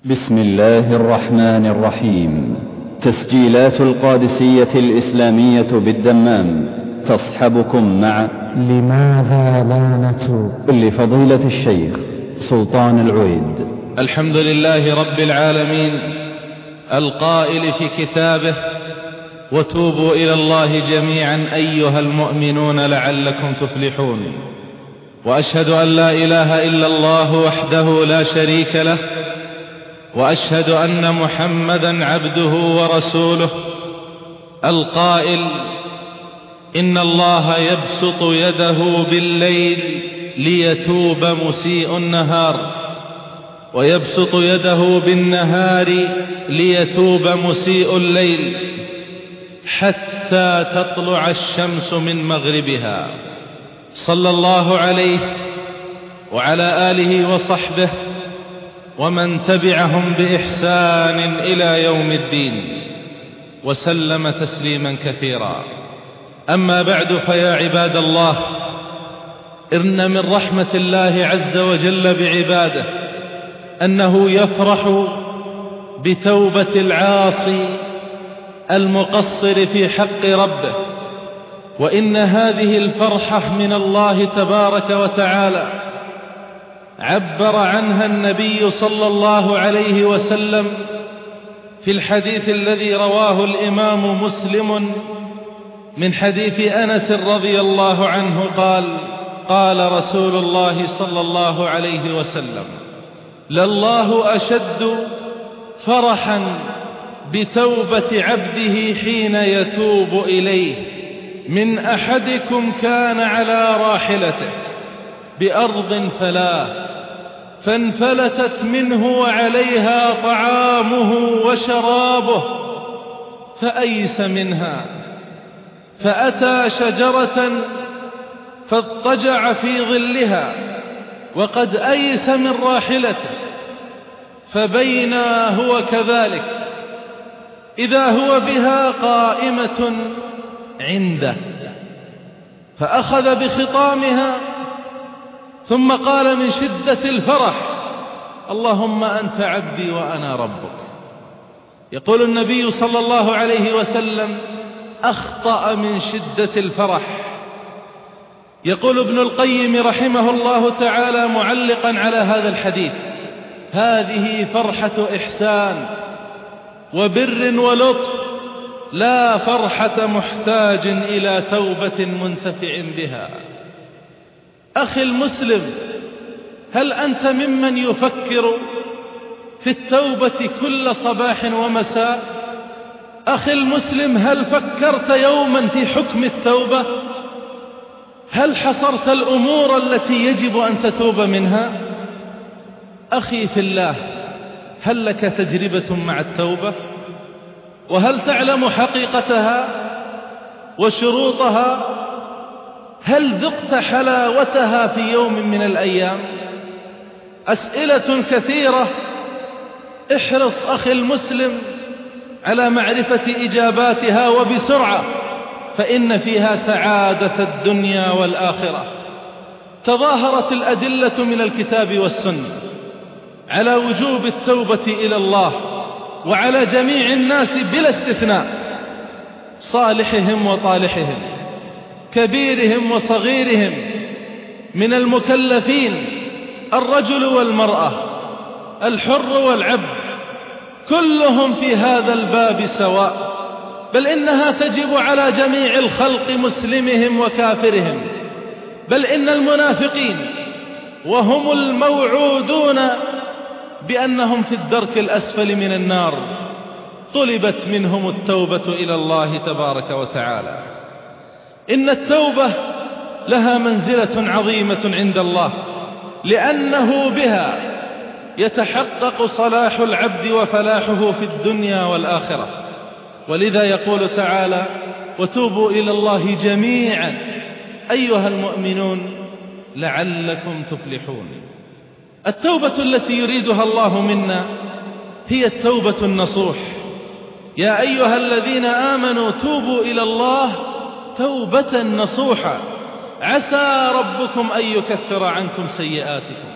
بسم الله الرحمن الرحيم. تسجيلات القادسية الإسلامية بالدمام تصحبكم مع لماذا لا نتوب لفضيلة الشيخ سلطان العويد. الحمد لله رب العالمين القائل في كتابه: وتوبوا إلى الله جميعا أيها المؤمنون لعلكم تفلحون. وأشهد أن لا إله إلا الله وحده لا شريك له، وأشهد أن محمدا عبده ورسوله القائل: إن الله يبسط يده بالليل ليتوب مسيء النهار، ويبسط يده بالنهار ليتوب مسيء الليل، حتى تطلع الشمس من مغربها. صلى الله عليه وعلى آله وصحبه ومن تبعهم بإحسان إلى يوم الدين، وسلم تسليما كثيرا. أما بعد، فيا عباد الله، إن من رحمة الله عز وجل بعباده أنه يفرح بتوبة العاصي المقصر في حق ربه، وإن هذه الفرحة من الله تبارك وتعالى عبر عنها النبي صلى الله عليه وسلم في الحديث الذي رواه الإمام مسلم من حديث أنس رضي الله عنه قال: قال رسول الله صلى الله عليه وسلم: لله أشد فرحا بتوبة عبده حين يتوب إليه من أحدكم كان على راحلته بأرض فلاة فانفلتت منه وعليها طعامه وشرابه، فأيس منها، فأتى شجرة فاضطجع في ظلها وقد أيس من راحلته، فبينا هو كذلك إذا هو بها قائمة عنده، فأخذ بخطامها ثم قال من شدة الفرح: اللهم أنت عبدي وأنا ربك. يقول النبي صلى الله عليه وسلم: أخطأ من شدة الفرح. يقول ابن القيم رحمه الله تعالى معلقا على هذا الحديث: هذه فرحة إحسان وبر ولطف، لا فرحة محتاج إلى توبة منتفع بها. أخي المسلم، هل أنت ممن يفكر في التوبة كل صباح ومساء؟ أخي المسلم، هل فكرت يوما في حكم التوبة؟ هل حصرت الأمور التي يجب أن تتوب منها؟ أخي في الله، هل لك تجربة مع التوبة؟ وهل تعلم حقيقتها وشروطها؟ هل ذقت حلاوتها في يوم من الأيام؟ أسئلة كثيرة، احرص أخي المسلم على معرفة إجاباتها وبسرعة، فإن فيها سعادة الدنيا والآخرة. تظاهرت الأدلة من الكتاب والسنة على وجوب التوبة إلى الله وعلى جميع الناس بلا استثناء، صالحهم وطالحهم، كبيرهم وصغيرهم، من المكلفين الرجل والمرأة، الحر والعبد، كلهم في هذا الباب سواء، بل إنها تجب على جميع الخلق مسلمهم وكافرهم، بل إن المنافقين وهم الموعودون بأنهم في الدرك الأسفل من النار طلبت منهم التوبة إلى الله تبارك وتعالى. إن التوبة لها منزلة عظيمة عند الله، لأنه بها يتحقق صلاح العبد وفلاحه في الدنيا والآخرة. ولذا يقول تعالى: وتوبوا إلى الله جميعا أيها المؤمنون لعلكم تفلحون. التوبة التي يريدها الله منا هي التوبة النصوح. يا أيها الذين آمنوا توبوا إلى الله توبة نصوحا عسى ربكم أن يكفر عنكم سيئاتكم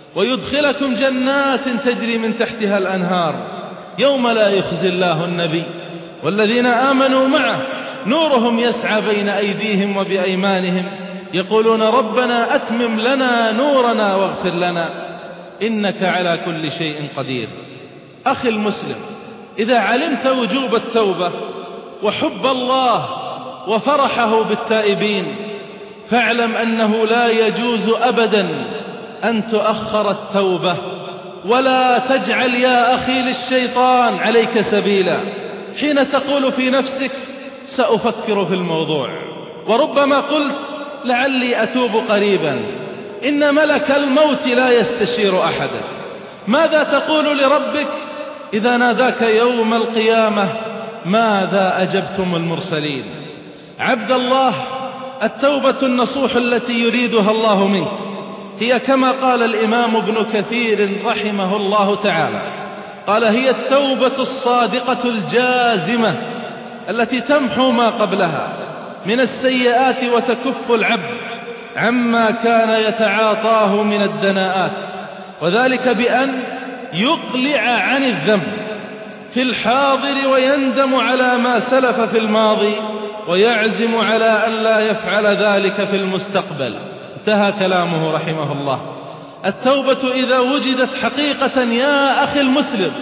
ويدخلكم جنات تجري من تحتها الأنهار يوم لا يخزي الله النبي والذين آمنوا معه نورهم يسعى بين أيديهم وبأيمانهم يقولون ربنا أتمم لنا نورنا واغفر لنا إنك على كل شيء قدير. أخي المسلم، إذا علمت وجوب التوبة وحب الله وفرحه بالتائبين فاعلم أنه لا يجوز أبدا أن تؤخر التوبة، ولا تجعل يا أخي للشيطان عليك سبيلا حين تقول في نفسك سأفكر في الموضوع، وربما قلت لعلي أتوب قريبا. إن ملك الموت لا يستشير أحدا. ماذا تقول لربك إذا ناداك يوم القيامة ماذا أجبتم المرسلين؟ عبد الله، التوبة النصوح التي يريدها الله منك هي كما قال الإمام ابن كثير رحمه الله تعالى، قال هي التوبة الصادقة الجازمة التي تمحو ما قبلها من السيئات وتكف العبد عما كان يتعاطاه من الدناءات، وذلك بأن يقلع عن الذنب في الحاضر ويندم على ما سلف في الماضي ويعزم على أن لا يفعل ذلك في المستقبل. انتهى كلامه رحمه الله. التوبة إذا وجدت حقيقة يا أخي المسلم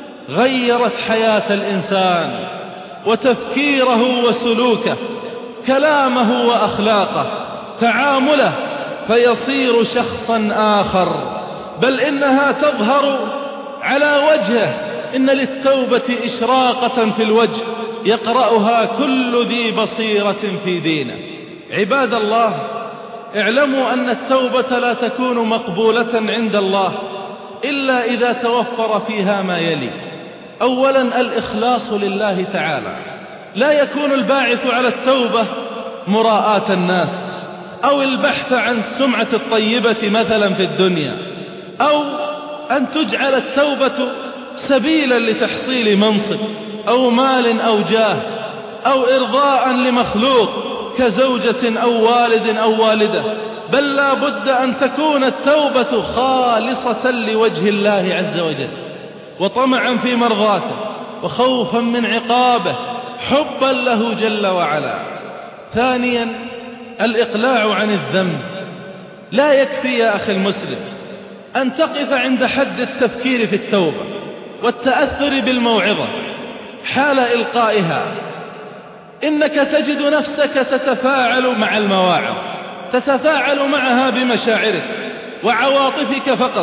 غيرت حياة الإنسان وتفكيره وسلوكه، كلامه وأخلاقه، تعامله، فيصير شخصا آخر، بل إنها تظهر على وجهه. إن للتوبة إشراقة في الوجه يقرأها كل ذي بصيرة في دينه. عباد الله، اعلموا أن التوبة لا تكون مقبولة عند الله إلا إذا توفر فيها ما يلي. أولا الإخلاص لله تعالى، لا يكون الباعث على التوبة مراءة الناس أو البحث عن السمعة الطيبة مثلا في الدنيا، أو أن تجعل التوبة سبيلا لتحصيل منصب أو مال أو جاه أو إرضاء لمخلوق كزوجة أو والد أو والدة، بل لا بد أن تكون التوبة خالصة لوجه الله عز وجل، وطمعا في مرضاته وخوفا من عقابه، حبا له جل وعلا. ثانيا الإقلاع عن الذنب. لا يكفي يا أخي المسلم أن تقف عند حد التفكير في التوبة والتأثر بالموعظة حال إلقائها. إنك تجد نفسك تتفاعل مع المواعظ، تتفاعل معها بمشاعرك وعواطفك فقط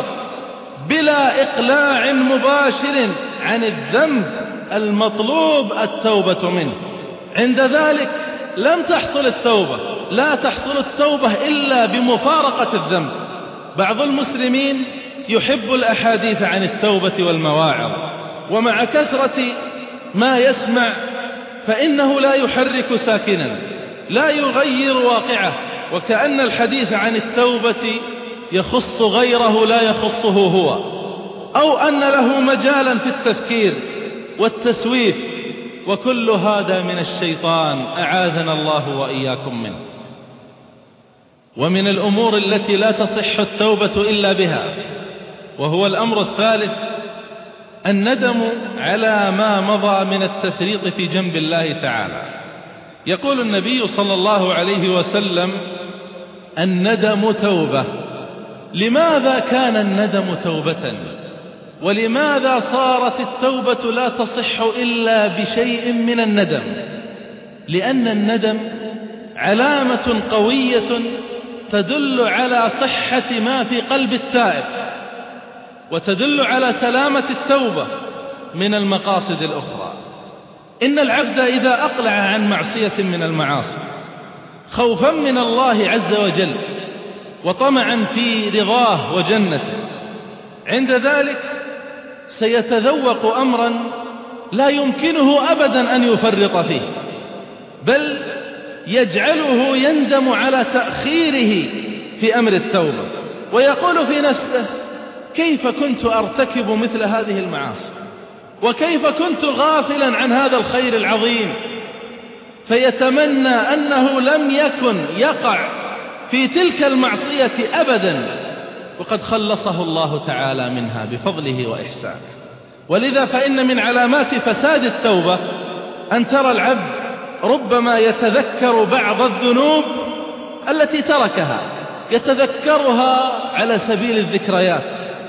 بلا إقلاع مباشر عن الذنب المطلوب التوبة منه. عند ذلك لم تحصل التوبة، لا تحصل التوبة إلا بمفارقة الذنب. بعض المسلمين يحب الأحاديث عن التوبة والمواعظ، ومع كثرة ما يسمع فإنه لا يحرك ساكنا، لا يغير واقعه، وكأن الحديث عن التوبة يخص غيره لا يخصه هو، أو أن له مجالا في التفكير والتسويف، وكل هذا من الشيطان أعاذنا الله وإياكم منه. ومن الأمور التي لا تصح التوبة إلا بها، وهو الأمر الثالث، الندم على ما مضى من التفريط في جنب الله تعالى. يقول النبي صلى الله عليه وسلم: الندم توبة. لماذا كان الندم توبة؟ ولماذا صارت التوبة لا تصح إلا بشيء من الندم؟ لأن الندم علامة قوية تدل على صحة ما في قلب التائب، وتدل على سلامة التوبة من المقاصد الأخرى. إن العبد إذا أقلع عن معصية من المعاصي خوفا من الله عز وجل وطمعا في رضاه وجنته، عند ذلك سيتذوق أمرا لا يمكنه أبدا أن يفرط فيه، بل يجعله يندم على تأخيره في أمر التوبة، ويقول في نفسه: كيف كنت أرتكب مثل هذه المعاصي، وكيف كنت غافلا عن هذا الخير العظيم. فيتمنى أنه لم يكن يقع في تلك المعصية أبدا، وقد خلصه الله تعالى منها بفضله وإحسانه. ولذا فإن من علامات فساد التوبة أن ترى العبد ربما يتذكر بعض الذنوب التي تركها، يتذكرها على سبيل الذكريات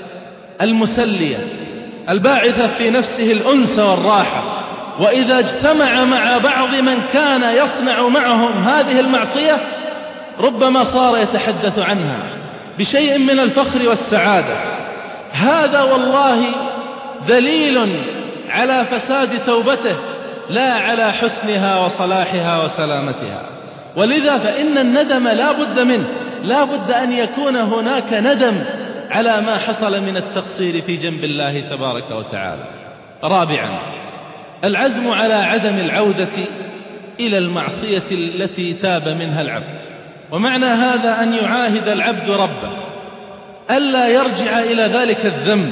المسلية الباعثة في نفسه الأنس والراحة، وإذا اجتمع مع بعض من كان يصنع معهم هذه المعصية ربما صار يتحدث عنها بشيء من الفخر والسعادة. هذا والله دليل على فساد توبته لا على حسنها وصلاحها وسلامتها. ولذا فإن الندم لا بد منه، لا بد أن يكون هناك ندم على ما حصل من التقصير في جنب الله تبارك وتعالى. رابعا، العزم على عدم العودة إلى المعصية التي تاب منها العبد. ومعنى هذا أن يعاهد العبد ربه ألا يرجع إلى ذلك الذنب،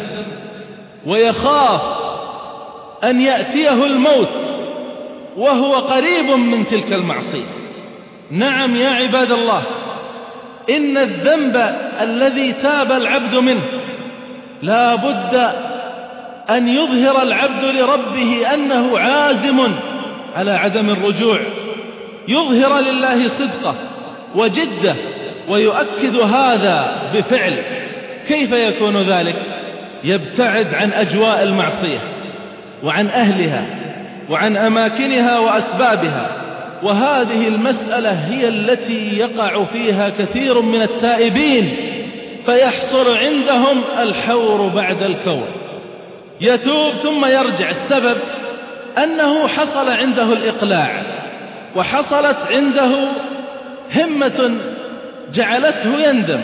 ويخاف أن يأتيه الموت وهو قريب من تلك المعصية. نعم يا عباد الله، إن الذنب الذي تاب العبد منه لا بد أن يظهر العبد لربه أنه عازم على عدم الرجوع، يظهر لله صدقه وجده، ويؤكد هذا بفعل. كيف يكون ذلك؟ يبتعد عن أجواء المعصية وعن أهلها وعن أماكنها وأسبابها. وهذه المسألة هي التي يقع فيها كثير من التائبين، فيحصل عندهم الحور بعد الكور، يتوب ثم يرجع. السبب أنه حصل عنده الإقلاع، وحصلت عنده همة جعلته يندم،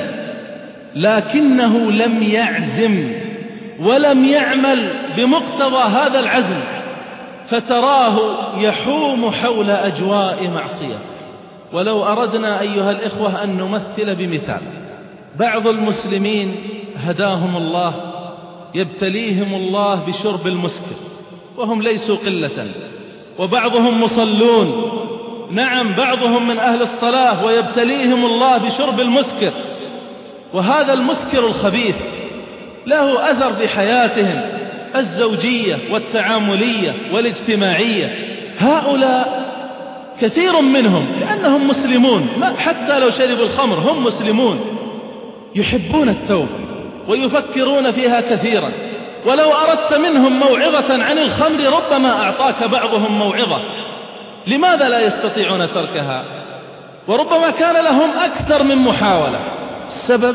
لكنه لم يعزم ولم يعمل بمقتضى هذا العزم، فتراه يحوم حول أجواء معصية. ولو أردنا أيها الإخوة أن نمثل بمثال، بعض المسلمين هداهم الله يبتليهم الله بشرب المسكر، وهم ليسوا قلة، وبعضهم مصلون، نعم بعضهم من أهل الصلاة، ويبتليهم الله بشرب المسكر. وهذا المسكر الخبيث له أثر في حياتهم الزوجية والتعاملية والاجتماعية. هؤلاء كثير منهم لأنهم مسلمون، حتى لو شربوا الخمر هم مسلمون، يحبون التوبة ويفكرون فيها كثيرا. ولو أردت منهم موعظة عن الخمر ربما أعطاك بعضهم موعظة. لماذا لا يستطيعون تركها؟ وربما كان لهم أكثر من محاولة. السبب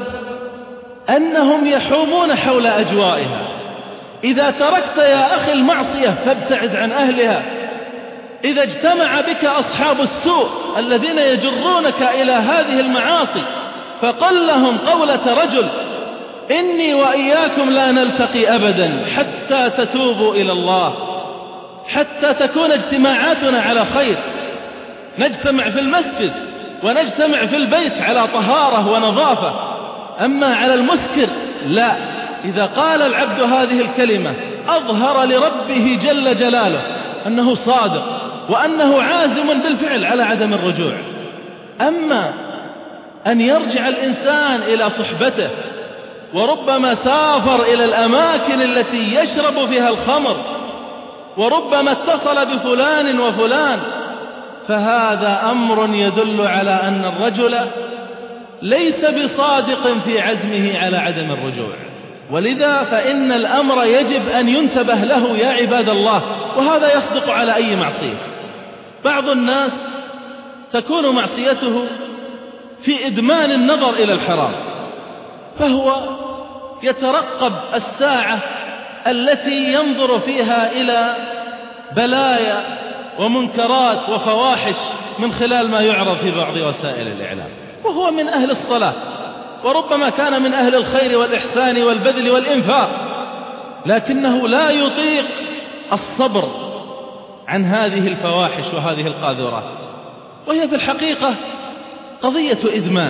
أنهم يحومون حول أجوائها. إذا تركت يا أخي المعصية فابتعد عن أهلها. إذا اجتمع بك أصحاب السوء الذين يجرونك إلى هذه المعاصي فقل لهم قولة رجل: إني وإياكم لا نلتقي أبدا حتى تتوبوا إلى الله، حتى تكون اجتماعاتنا على خير، نجتمع في المسجد ونجتمع في البيت على طهارة ونظافة. أما على المسكر لا. إذا قال العبد هذه الكلمة أظهر لربه جل جلاله أنه صادق وأنه عازم بالفعل على عدم الرجوع. أما أن يرجع الإنسان إلى صحبته، وربما سافر إلى الأماكن التي يشرب فيها الخمر، وربما اتصل بفلان وفلان، فهذا أمر يدل على أن الرجل ليس بصادق في عزمه على عدم الرجوع. ولذا فإن الأمر يجب أن ينتبه له يا عباد الله، وهذا يصدق على أي معصية. بعض الناس تكون معصيته في إدمان النظر إلى الحرام، فهو يترقب الساعة التي ينظر فيها إلى بلايا ومنكرات وفواحش من خلال ما يعرض في بعض وسائل الإعلام، وهو من أهل الصلاة، وربما كان من أهل الخير والإحسان والبذل والإنفاق، لكنه لا يطيق الصبر عن هذه الفواحش وهذه القاذورات، وهي في الحقيقة قضية إدمان.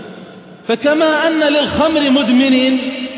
فكما أن للخمر مدمنين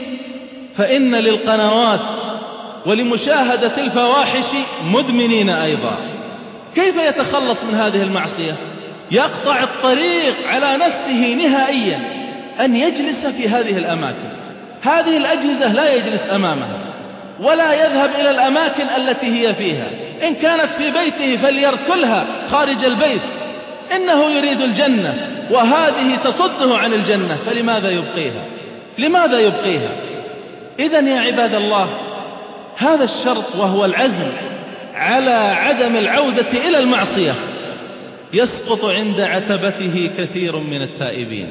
فإن للقنوات ولمشاهدة الفواحش مدمنين أيضا. كيف يتخلص من هذه المعصية؟ يقطع الطريق على نفسه نهائيا أن يجلس في هذه الأماكن، هذه الأجهزة لا يجلس أمامها ولا يذهب إلى الأماكن التي هي فيها. إن كانت في بيته فليركلها خارج البيت، إنه يريد الجنة وهذه تصده عن الجنة، فلماذا يبقيها؟ لماذا يبقيها؟ إذن يا عباد الله، هذا الشرط وهو العزم على عدم العودة إلى المعصية يسقط عند عتبته كثير من التائبين.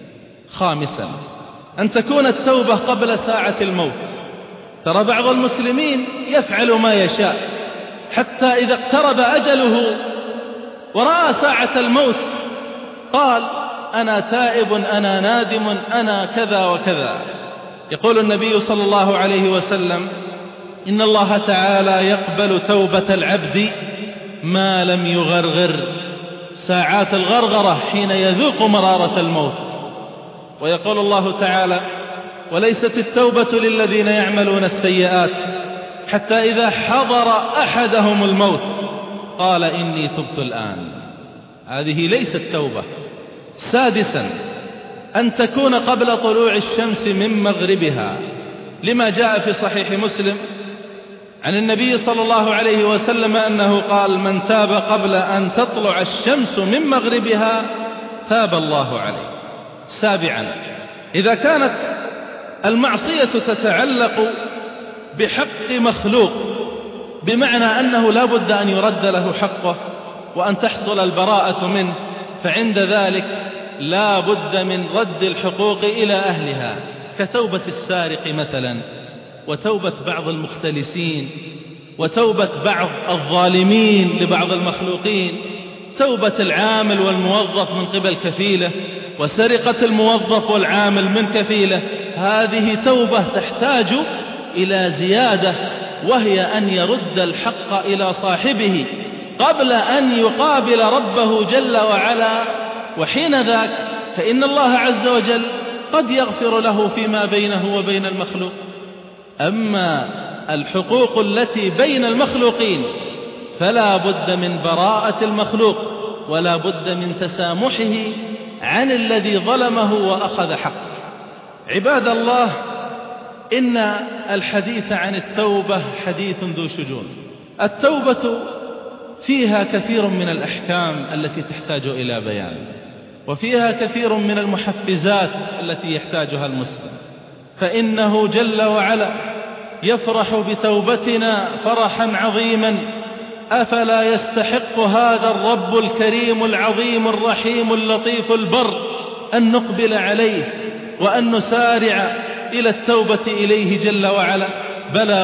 خامسا، أن تكون التوبة قبل ساعة الموت. ترى بعض المسلمين يفعل ما يشاء حتى إذا اقترب أجله ورأى ساعة الموت قال أنا تائب، أنا نادم، أنا كذا وكذا. يقول النبي صلى الله عليه وسلم: إن الله تعالى يقبل توبة العبد ما لم يغرغر، ساعات الغرغرة حين يذوق مرارة الموت. ويقول الله تعالى: وليست التوبة للذين يعملون السيئات حتى إذا حضر أحدهم الموت قال إني تبت الآن. هذه ليست توبة. سادسا، أن تكون قبل طلوع الشمس من مغربها، لما جاء في صحيح مسلم عن النبي صلى الله عليه وسلم أنه قال: من تاب قبل أن تطلع الشمس من مغربها تاب الله عليه. سابعا، إذا كانت المعصية تتعلق بحق مخلوق، بمعنى أنه لا بد أن يرد له حقه وأن تحصل البراءة منه، فعند ذلك لا بد من رد الحقوق إلى أهلها، كتوبة السارق مثلا، وتوبة بعض المختلسين، وتوبة بعض الظالمين لبعض المخلوقين، توبة العامل والموظف من قبل كفيله، وسرقة الموظف والعامل من كفيله. هذه توبة تحتاج إلى زيادة، وهي أن يرد الحق إلى صاحبه قبل أن يقابل ربه جل وعلا، وحين ذاك فإن الله عز وجل قد يغفر له فيما بينه وبين المخلوق. أما الحقوق التي بين المخلوقين فلا بد من براءة المخلوق، ولا بد من تسامحه عن الذي ظلمه وأخذ حقه. عباد الله، إن الحديث عن التوبة حديث ذو شجون. التوبة فيها كثير من الأحكام التي تحتاج إلى بيان، وفيها كثير من المحفزات التي يحتاجها المسلم، فإنه جل وعلا يفرح بتوبتنا فرحا عظيما. أفلا يستحق هذا الرب الكريم العظيم الرحيم اللطيف البر أن نقبل عليه وأن نسارع إلى التوبة إليه جل وعلا؟ بلى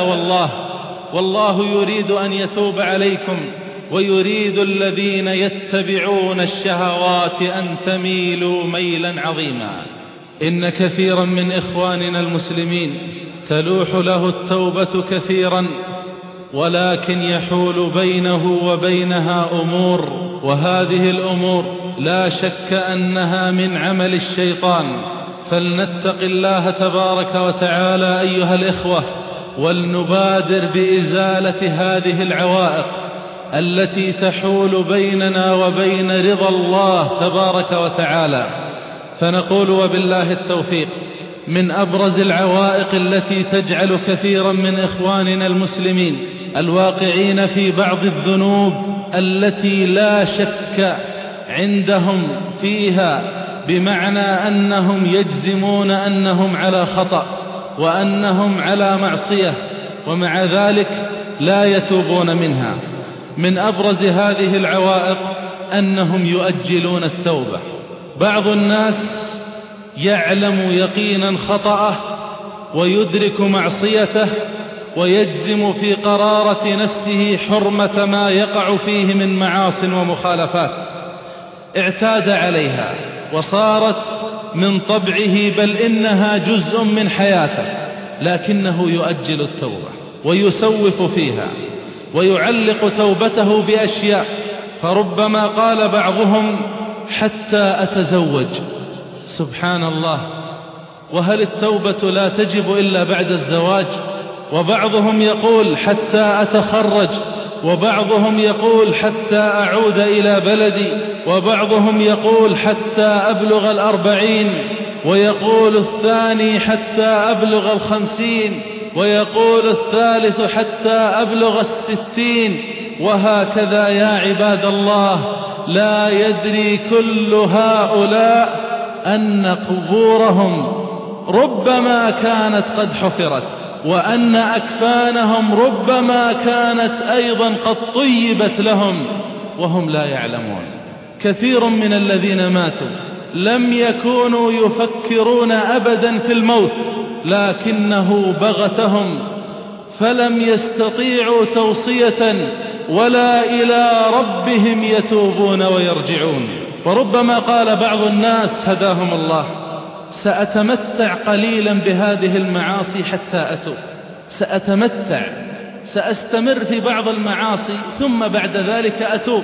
والله يريد أن يتوب عليكم، ويريد الذين يتبعون الشهوات أن تميلوا ميلا عظيما. إن كثيرا من إخواننا المسلمين تلوح له التوبة كثيرا، ولكن يحول بينه وبينها أمور، وهذه الأمور لا شك أنها من عمل الشيطان. فلنتق الله تبارك وتعالى أيها الإخوة، ولنبادر بإزالة هذه العوائق التي تحول بيننا وبين رضا الله تبارك وتعالى. فنقول وبالله التوفيق: من أبرز العوائق التي تجعل كثيرا من إخواننا المسلمين الواقعين في بعض الذنوب التي لا شك عندهم فيها، بمعنى أنهم يجزمون أنهم على خطأ وأنهم على معصية، ومع ذلك لا يتوبون منها. من أبرز هذه العوائق أنهم يؤجلون التوبة. بعض الناس يعلم يقينا خطأه ويدرك معصيته، ويجزم في قرارة نفسه حرمة ما يقع فيه من معاص ومخالفات، اعتاد عليها وصارت من طبعه، بل إنها جزء من حياته، لكنه يؤجل التوبة ويسوف فيها ويعلق توبته بأشياء. فربما قال بعضهم: حتى أتزوج. سبحان الله، وهل التوبة لا تجب إلا بعد الزواج؟ وبعضهم يقول: حتى أتخرج، وبعضهم يقول: حتى أعود إلى بلدي، وبعضهم يقول: حتى أبلغ 40، ويقول الثاني حتى أبلغ 50، ويقول الثالث حتى أبلغ 60، وهكذا يا عباد الله. لا يدري كل هؤلاء أن قبورهم ربما كانت قد حفرت، وأن أكفانهم ربما كانت أيضا قد طيبت لهم وهم لا يعلمون. كثير من الذين ماتوا لم يكونوا يفكرون أبدا في الموت، لكنه بغتهم فلم يستطيعوا توصية ولا إلى ربهم يتوبون ويرجعون. وربما قال بعض الناس هداهم الله: سأتمتع قليلا بهذه المعاصي حتى أتوب، سأتمتع، سأستمر في بعض المعاصي ثم بعد ذلك أتوب.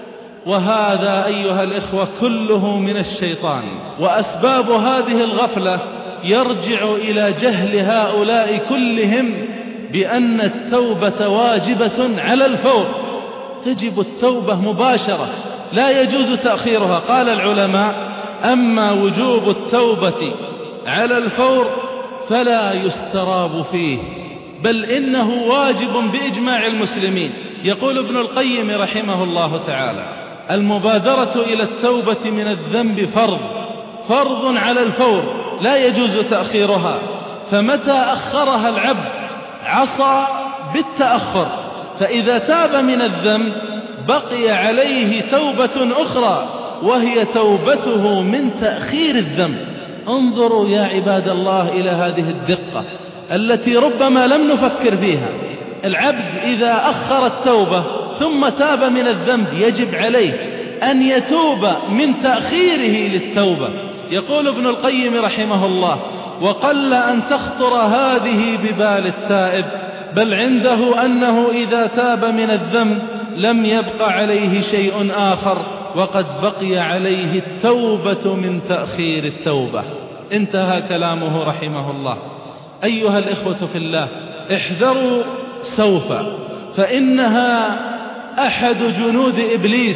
وهذا أيها الإخوة كله من الشيطان، وأسباب هذه الغفلة يرجع إلى جهل هؤلاء كلهم بأن التوبة واجبة على الفور، تجب التوبة مباشرة لا يجوز تأخيرها. قال العلماء: أما وجوب التوبة على الفور فلا يستراب فيه، بل إنه واجب بإجماع المسلمين. يقول ابن القيم رحمه الله تعالى: المبادرة إلى التوبة من الذنب فرض على الفور لا يجوز تأخيرها، فمتى أخرها العبد عصى بالتأخر، فإذا تاب من الذنب بقي عليه توبة أخرى وهي توبته من تأخير الذنب. انظروا يا عباد الله إلى هذه الدقة التي ربما لم نفكر فيها. العبد إذا أخر التوبة ثم تاب من الذنب يجب عليه أن يتوب من تأخيره للتوبة. يقول ابن القيم رحمه الله: وقل أن تخطر هذه ببال التائب، بل عنده أنه إذا تاب من الذنب لم يبق عليه شيء آخر، وقد بقي عليه التوبة من تأخير التوبة. انتهى كلامه رحمه الله. أيها الإخوة في الله، احذروا سوف، فإنها أحد جنود إبليس،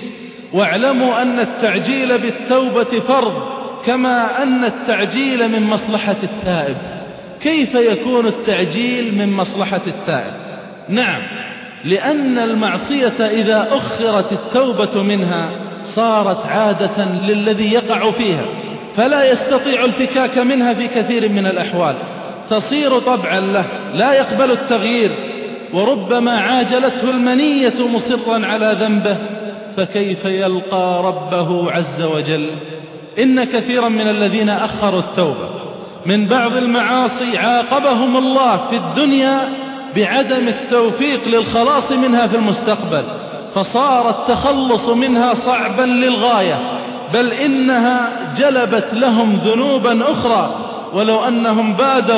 واعلموا أن التعجيل بالتوبة فرض، كما أن التعجيل من مصلحة التائب. كيف يكون التعجيل من مصلحة التائب؟ نعم، لأن المعصية إذا أخرت التوبة منها صارت عادة للذي يقع فيها، فلا يستطيع الفكاك منها في كثير من الأحوال، تصير طبعا له لا يقبل التغيير، وربما عاجلته المنية مصرا على ذنبه، فكيف يلقى ربه عز وجل؟ إن كثيرا من الذين أخروا التوبة من بعض المعاصي عاقبهم الله في الدنيا بعدم التوفيق للخلاص منها في المستقبل، فصار التخلص منها صعبا للغاية، بل إنها جلبت لهم ذنوبا أخرى. ولو أنهم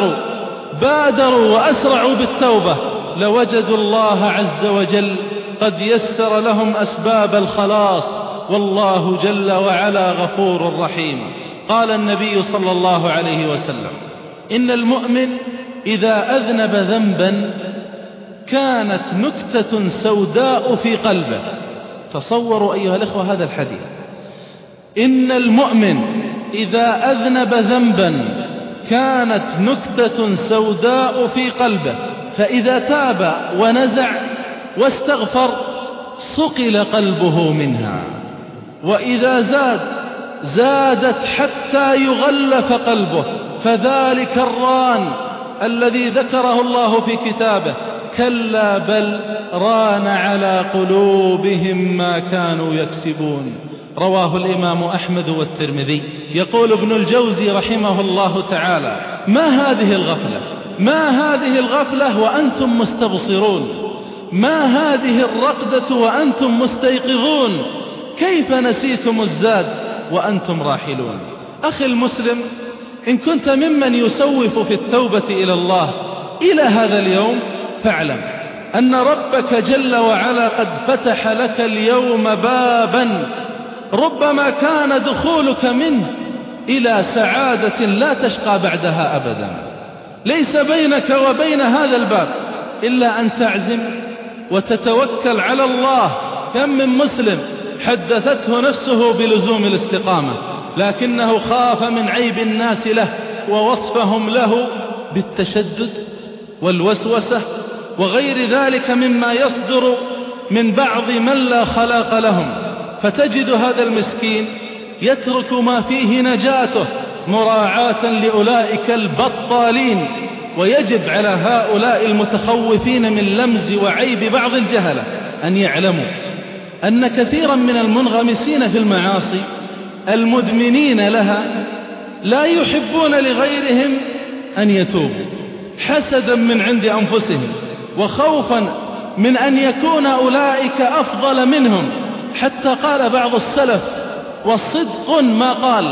بادروا وأسرعوا بالتوبة لوجدوا الله عز وجل قد يسر لهم أسباب الخلاص، والله جل وعلا غفور رحيم. قال النبي صلى الله عليه وسلم: إن المؤمن إذا أذنب ذنبا كانت نكتة سوداء في قلبه. تصوروا أيها الأخوة هذا الحديث: إن المؤمن إذا أذنب ذنبا كانت نكتة سوداء في قلبه، فإذا تاب ونزع واستغفر صقل قلبه منها، وإذا زادت حتى يغلف قلبه، فذلك الران الذي ذكره الله في كتابه: كلا بل ران على قلوبهم ما كانوا يكسبون. رواه الإمام أحمد والترمذي. يقول ابن الجوزي رحمه الله تعالى: ما هذه الغفلة وأنتم مستبصرون؟ ما هذه الرقدة وأنتم مستيقظون؟ كيف نسيتم الزاد وأنتم راحلون؟ أخي المسلم، إن كنت ممن يسوف في التوبة إلى الله إلى هذا اليوم، فاعلم أن ربك جل وعلا قد فتح لك اليوم بابا ربما كان دخولك منه إلى سعادة لا تشقى بعدها أبدا. ليس بينك وبين هذا الباب إلا أن تعزم وتتوكل على الله. كم من مسلم حدثته نفسه بلزوم الاستقامة، لكنه خاف من عيب الناس له ووصفهم له بالتشدد والوسوسة وغير ذلك مما يصدر من بعض من لا خلاق لهم. فتجد هذا المسكين يترك ما فيه نجاته مراعاة لأولئك البطالين. ويجب على هؤلاء المتخوفين من لمز وعيب بعض الجهلة أن يعلموا أن كثيرا من المنغمسين في المعاصي المدمنين لها لا يحبون لغيرهم أن يتوبوا حسدا من عند أنفسهم وخوفا من أن يكون أولئك أفضل منهم. حتى قال بعض السلف والصدق ما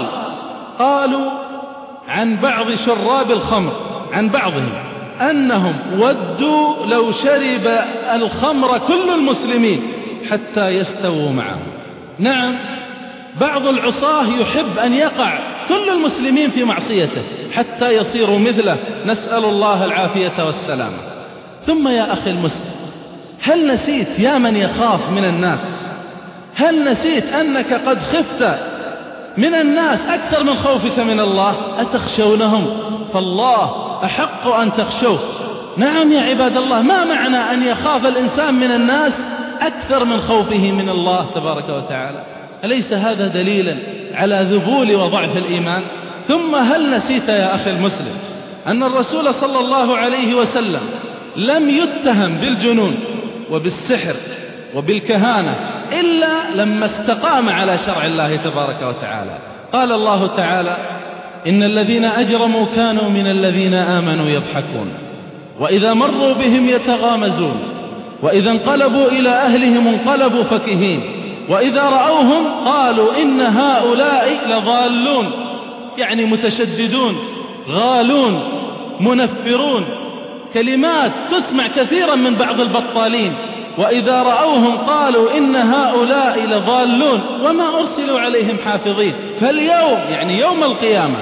قالوا عن بعض شراب الخمر عن بعضهم أنهم ودوا لو شرب الخمر كل المسلمين حتى يستووا معه. نعم، بعض العصاة يحب أن يقع كل المسلمين في معصيته حتى يصيروا مثله، نسأل الله العافية والسلامة. ثم يا أخي المسلم، هل نسيت يا من يخاف من الناس، هل نسيت أنك قد خفت من الناس أكثر من خوفك من الله؟ أتخشونهم؟ فالله أحق أن تخشوه. نعم يا عباد الله، ما معنى أن يخاف الإنسان من الناس أكثر من خوفه من الله تبارك وتعالى؟ أليس هذا دليلا على ذبول وضعف الإيمان؟ ثم هل نسيت يا أخي المسلم أن الرسول صلى الله عليه وسلم لم يتهم بالجنون وبالسحر وبالكهانة إلا لما استقام على شرع الله تبارك وتعالى. قال الله تعالى: إن الذين أجرموا كانوا من الذين آمنوا يضحكون وإذا مروا بهم يتغامزون وإذا انقلبوا إلى أهلهم انقلبوا فكهين وإذا رأوهم قالوا إن هؤلاء لضالون، يعني متشددون غالون منفرون، كلمات تسمع كثيرا من بعض البطالين. وإذا رأوهم قالوا إن هؤلاء لضالون وما أرسلوا عليهم حافظين. فاليوم يعني يوم القيامة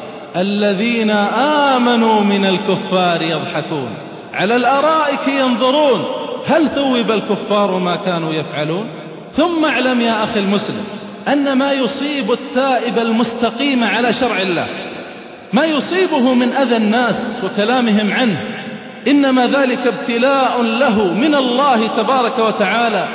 الذين آمنوا من الكفار يضحكون على الأرائك ينظرون هل ثوب الكفار ما كانوا يفعلون؟ ثم اعلم يا أخي المسلم أن ما يصيب التائب المستقيم على شرع الله، ما يصيبه من أذى الناس وكلامهم عنه، إنما ذلك ابتلاء له من الله تبارك وتعالى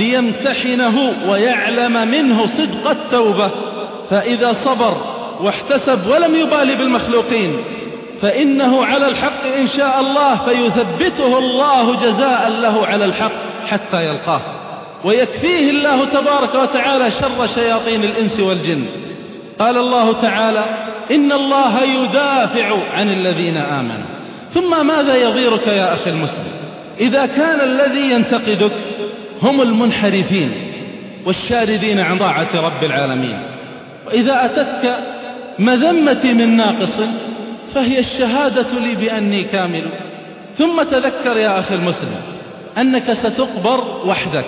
ليمتحنه ويعلم منه صدق التوبة. فإذا صبر واحتسب ولم يبالي بالمخلوقين فإنه على الحق إن شاء الله، فيثبته الله جزاء له على الحق حتى يلقاه، ويكفيه الله تبارك وتعالى شر شياطين الإنس والجن. قال الله تعالى: إن الله يدافع عن الذين آمنوا. ثم ماذا يضيرك يا أخي المسلم إذا كان الذي ينتقدك هم المنحرفين والشاردين عن طاعة رب العالمين؟ وإذا أتتك مذمتي من ناقص فهي الشهادة لي بأني كامل. ثم تذكر يا أخي المسلم أنك ستقبر وحدك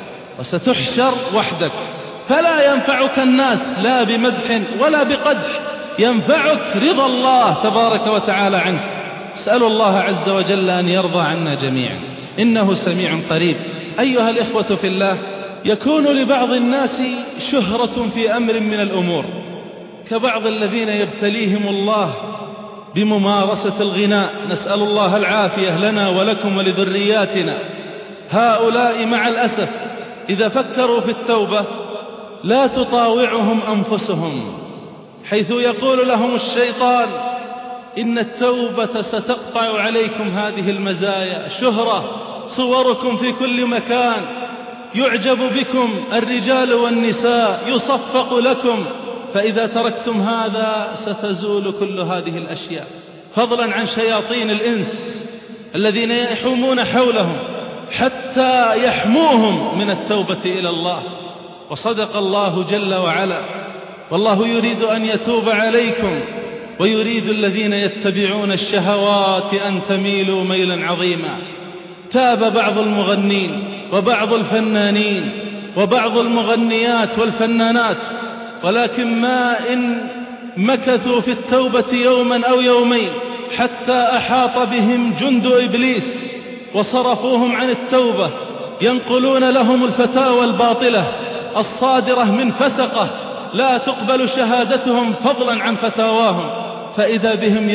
وستحشر وحدك، فلا ينفعك الناس لا بمدح ولا بقدح، ينفعك رضا الله تبارك وتعالى عنك. اسأل الله عز وجل أن يرضى عنا جميعا إنه سميع قريب. أيها الإخوة في الله، يكون لبعض الناس شهرة في أمر من الأمور، كبعض الذين يبتليهم الله بممارسة الغناء، نسأل الله العافية لنا ولكم ولذرياتنا. هؤلاء مع الأسف إذا فكروا في التوبة لا تطاوعهم أنفسهم، حيث يقول لهم الشيطان: إن التوبة ستقطع عليكم هذه المزايا، شهرة، صوركم في كل مكان، يعجب بكم الرجال والنساء، يصفق لكم، فإذا تركتم هذا ستزول كل هذه الأشياء. فضلا عن شياطين الإنس الذين يحومون حولهم حتى يحموهم من التوبة إلى الله. وصدق الله جل وعلا: والله يريد أن يتوب عليكم ويريد الذين يتبعون الشهوات أن تميلوا ميلا عظيما. تاب بعض المغنين وبعض الفنانين وبعض المغنيات والفنانات، ولكن ما إن مكثوا في التوبة يوما أو يومين حتى أحاط بهم جند إبليس وصرفوهم عن التوبة، ينقلون لهم الفتاوى الباطلة الصادرة من فسقة لا تقبل شهادتهم فضلا عن فتاواهم، فإذا بهم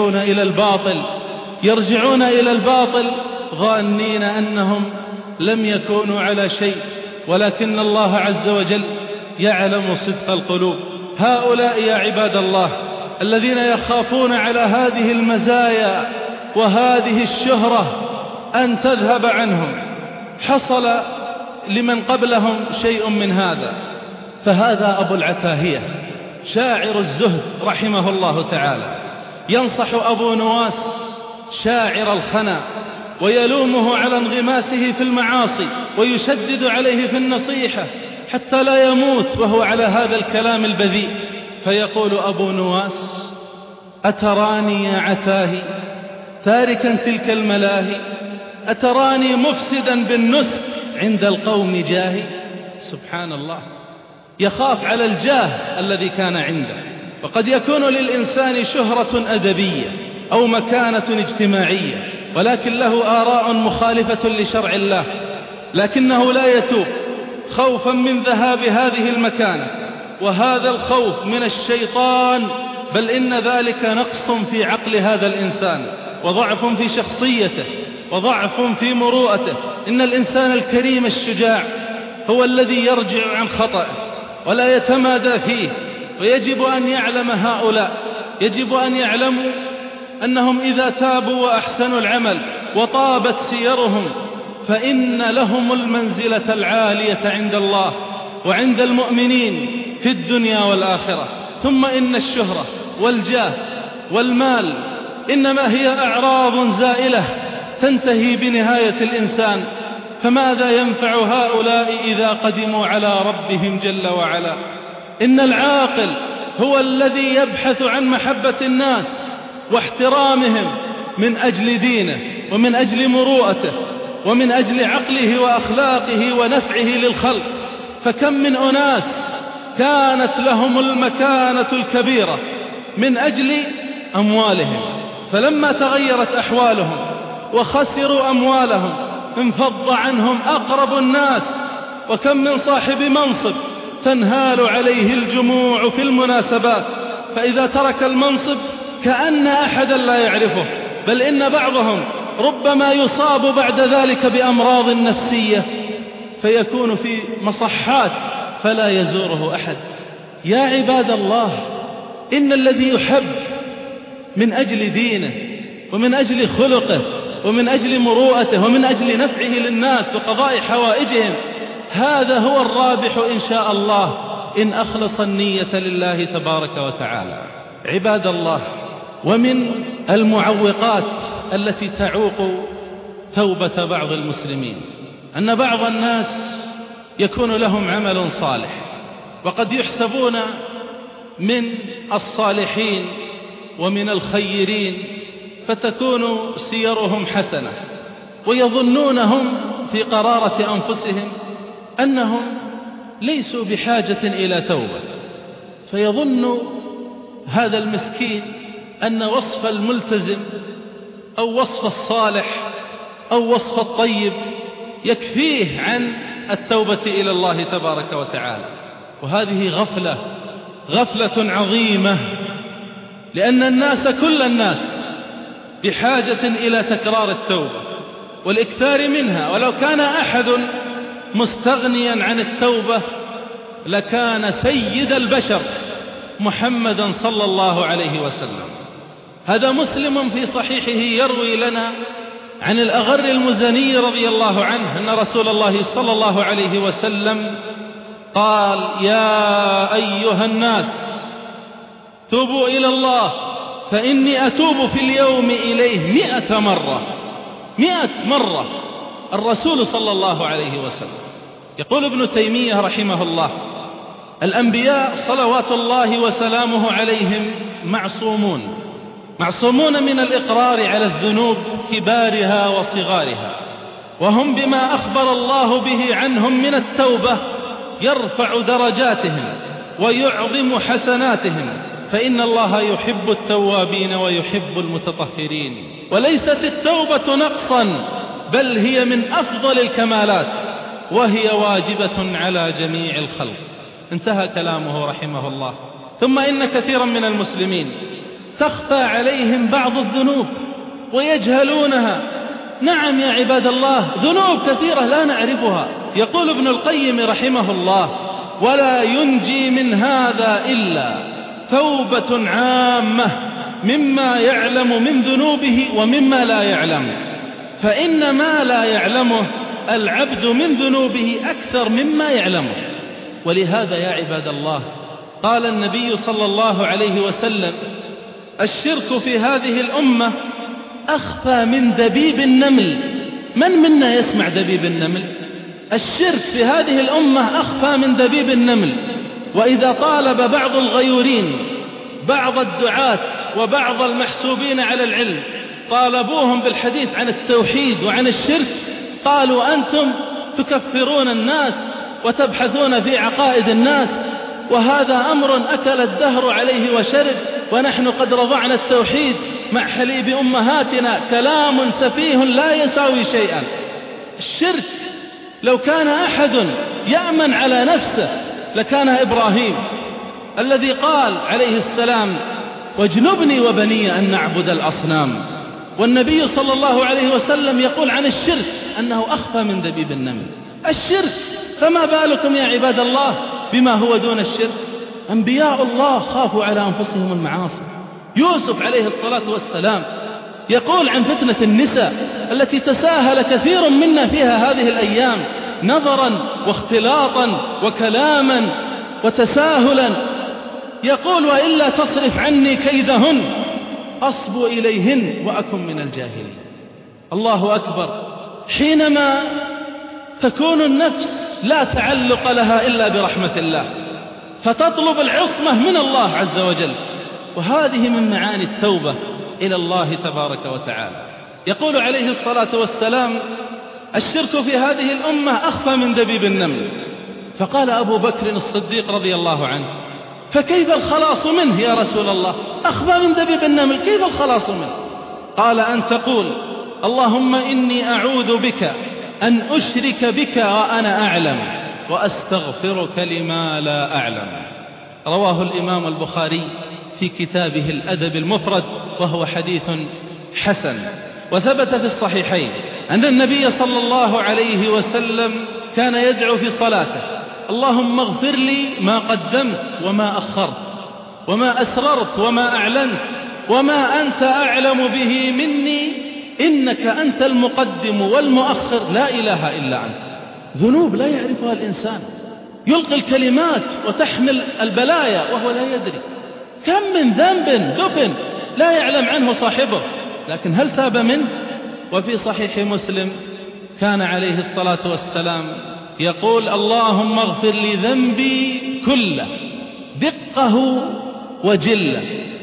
يرجعون إلى الباطل ظانين أنهم لم يكونوا على شيء، ولكن الله عز وجل يعلم صدق القلوب. هؤلاء يا عباد الله الذين يخافون على هذه المزايا وهذه الشهرة أن تذهب عنهم، حصل لمن قبلهم شيء من هذا. فهذا أبو العتاهية شاعر الزهد رحمه الله تعالى ينصح أبو نواس شاعر الخنا ويلومه على انغماسه في المعاصي ويشدد عليه في النصيحة حتى لا يموت وهو على هذا الكلام البذيء. فيقول أبو نواس: أتراني يا عتاهي تاركا تلك الملاهي، أتراني مفسدا بالنسك عند القوم جاهي. سبحان الله، يخاف على الجاه الذي كان عنده. وقد يكون للإنسان شهرة أدبية أو مكانة اجتماعية، ولكن له آراء مخالفة لشرع الله، لكنه لا يتوب خوفا من ذهاب هذه المكانة. وهذا الخوف من الشيطان، بل إن ذلك نقص في عقل هذا الإنسان وضعف في شخصيته وضعف في مروءته. إن الإنسان الكريم الشجاع هو الذي يرجع عن خطأه ولا يتمادى فيه. ويجب أن يعلم هؤلاء، يجب أن يعلموا أنهم إذا تابوا وأحسنوا العمل وطابت سيرهم فإن لهم المنزلة العالية عند الله وعند المؤمنين في الدنيا والآخرة. ثم إن الشهرة والجاه والمال إنما هي أعراض زائلة تنتهي بنهاية الإنسان، فماذا ينفع هؤلاء إذا قدموا على ربهم جل وعلا؟ إن العاقل هو الذي يبحث عن محبة الناس واحترامهم من أجل دينه ومن أجل مروءته ومن أجل عقله وأخلاقه ونفعه للخلق. فكم من أناس كانت لهم المكانة الكبيرة من أجل أموالهم، فلما تغيرت أحوالهم وخسروا أموالهم انفض عنهم أقرب الناس. وكم من صاحب منصب تنهال عليه الجموع في المناسبات، فإذا ترك المنصب كأن أحدا لا يعرفه، بل إن بعضهم ربما يصاب بعد ذلك بأمراض نفسية فيكون في مصحات فلا يزوره أحد. يا عباد الله، إن الذي يحب من أجل دينه ومن أجل خلقه ومن أجل مروءته ومن أجل نفعه للناس وقضاء حوائجهم، هذا هو الرابح إن شاء الله إن أخلص النية لله تبارك وتعالى. عباد الله، ومن المعوقات التي تعوق توبة بعض المسلمين أن بعض الناس يكون لهم عمل صالح وقد يحسبون من الصالحين ومن الخيرين، فتكون سيرهم حسنة ويظنونهم في قرارة أنفسهم أنهم ليسوا بحاجة إلى توبة. فيظن هذا المسكين أن وصف الملتزم أو وصف الصالح أو وصف الطيب يكفيه عن التوبة إلى الله تبارك وتعالى. وهذه غفلة عظيمة، لأن الناس كل الناس بحاجة إلى تكرار التوبة والإكثار منها. ولو كان أحد مستغنيا عن التوبة لكان سيد البشر محمدا صلى الله عليه وسلم. هذا مسلم في صحيحه يروي لنا عن الأغر المزني رضي الله عنه أن رسول الله صلى الله عليه وسلم قال: يا أيها الناس توبوا إلى الله فإني أتوب في اليوم إليه 100 مرة. الرسول صلى الله عليه وسلم. يقول ابن تيمية رحمه الله: الأنبياء صلوات الله وسلامه عليهم معصومون من الإقرار على الذنوب كبارها وصغارها، وهم بما أخبر الله به عنهم من التوبة يرفع درجاتهم ويعظم حسناتهم، فإن الله يحب التوابين ويحب المتطهرين. وليست التوبة نقصا، بل هي من أفضل الكمالات، وهي واجبة على جميع الخلق. انتهى كلامه رحمه الله. ثم إن كثيرا من المسلمين تخفى عليهم بعض الذنوب ويجهلونها. نعم يا عباد الله، ذنوب كثيرة لا نعرفها. يقول ابن القيم رحمه الله: ولا ينجي من هذا إلا توبة عامة مما يعلم من ذنوبه ومما لا يعلم، فإن ما لا يعلمه العبد من ذنوبه أكثر مما يعلمه. ولهذا يا عباد الله قال النبي صلى الله عليه وسلم: الشرك في هذه الأمة أخفى من دبيب النمل. من منا يسمع دبيب النمل؟ الشرك في هذه الأمة أخفى من دبيب النمل. وإذا طالب بعض الغيورين بعض الدعاة وبعض المحسوبين على العلم طالبوهم بالحديث عن التوحيد وعن الشرك، قالوا: أنتم تكفرون الناس وتبحثون في عقائد الناس، وهذا أمر أكل الدهر عليه وشرب، ونحن قد رضعنا التوحيد مع حليب أمهاتنا. كلام سفيه لا يساوي شيئا. الشرك لو كان أحد يأمن على نفسه لكان إبراهيم الذي قال عليه السلام: واجنبني وبني أن نعبد الأصنام. والنبي صلى الله عليه وسلم يقول عن الشرك أنه أخفى من دبيب النمل. الشرك، فما بالكم يا عباد الله بما هو دون الشرك؟ أنبياء الله خافوا على أنفسهم المعاصي. يوسف عليه الصلاة والسلام يقول عن فتنة النساء التي تساهل كثير منا فيها هذه الأيام نظرا واختلاطا وكلاما وتساهلا، يقول: وإلا تصرف عني كيدهن أصب إليهن وأكن من الجاهلين. الله أكبر. حينما تكون النفس لا تعلق لها إلا برحمة الله فتطلب العصمة من الله عز وجل، وهذه من معاني التوبة إلى الله تبارك وتعالى. يقول عليه الصلاة والسلام: الشرك في هذه الأمة أخفى من دبيب النمل. فقال أبو بكر الصديق رضي الله عنه: فكيف الخلاص منه يا رسول الله؟ أخفى من دبيب النمل، كيف الخلاص منه؟ قال: أن تقول: اللهم إني أعوذ بك أن أشرك بك وأنا أعلم وأستغفرك لما لا أعلم. رواه الإمام البخاري في كتابه الأدب المفرد، وهو حديث حسن. وثبت في الصحيحين أن النبي صلى الله عليه وسلم كان يدعو في صلاته: اللهم اغفر لي ما قدمت وما أخرت وما أسررت وما أعلنت وما أنت أعلم به مني، إنك أنت المقدم والمؤخر لا إله إلا أنت. ذنوب لا يعرفها الإنسان، يلقي الكلمات وتحمل البلايا وهو لا يدري. كم من ذنب دفن لا يعلم عنه صاحبه، لكن هل تاب منه؟ وفي صحيح مسلم كان عليه الصلاة والسلام يقول: اللهم اغفر لي ذنبي كله، دقه وجله،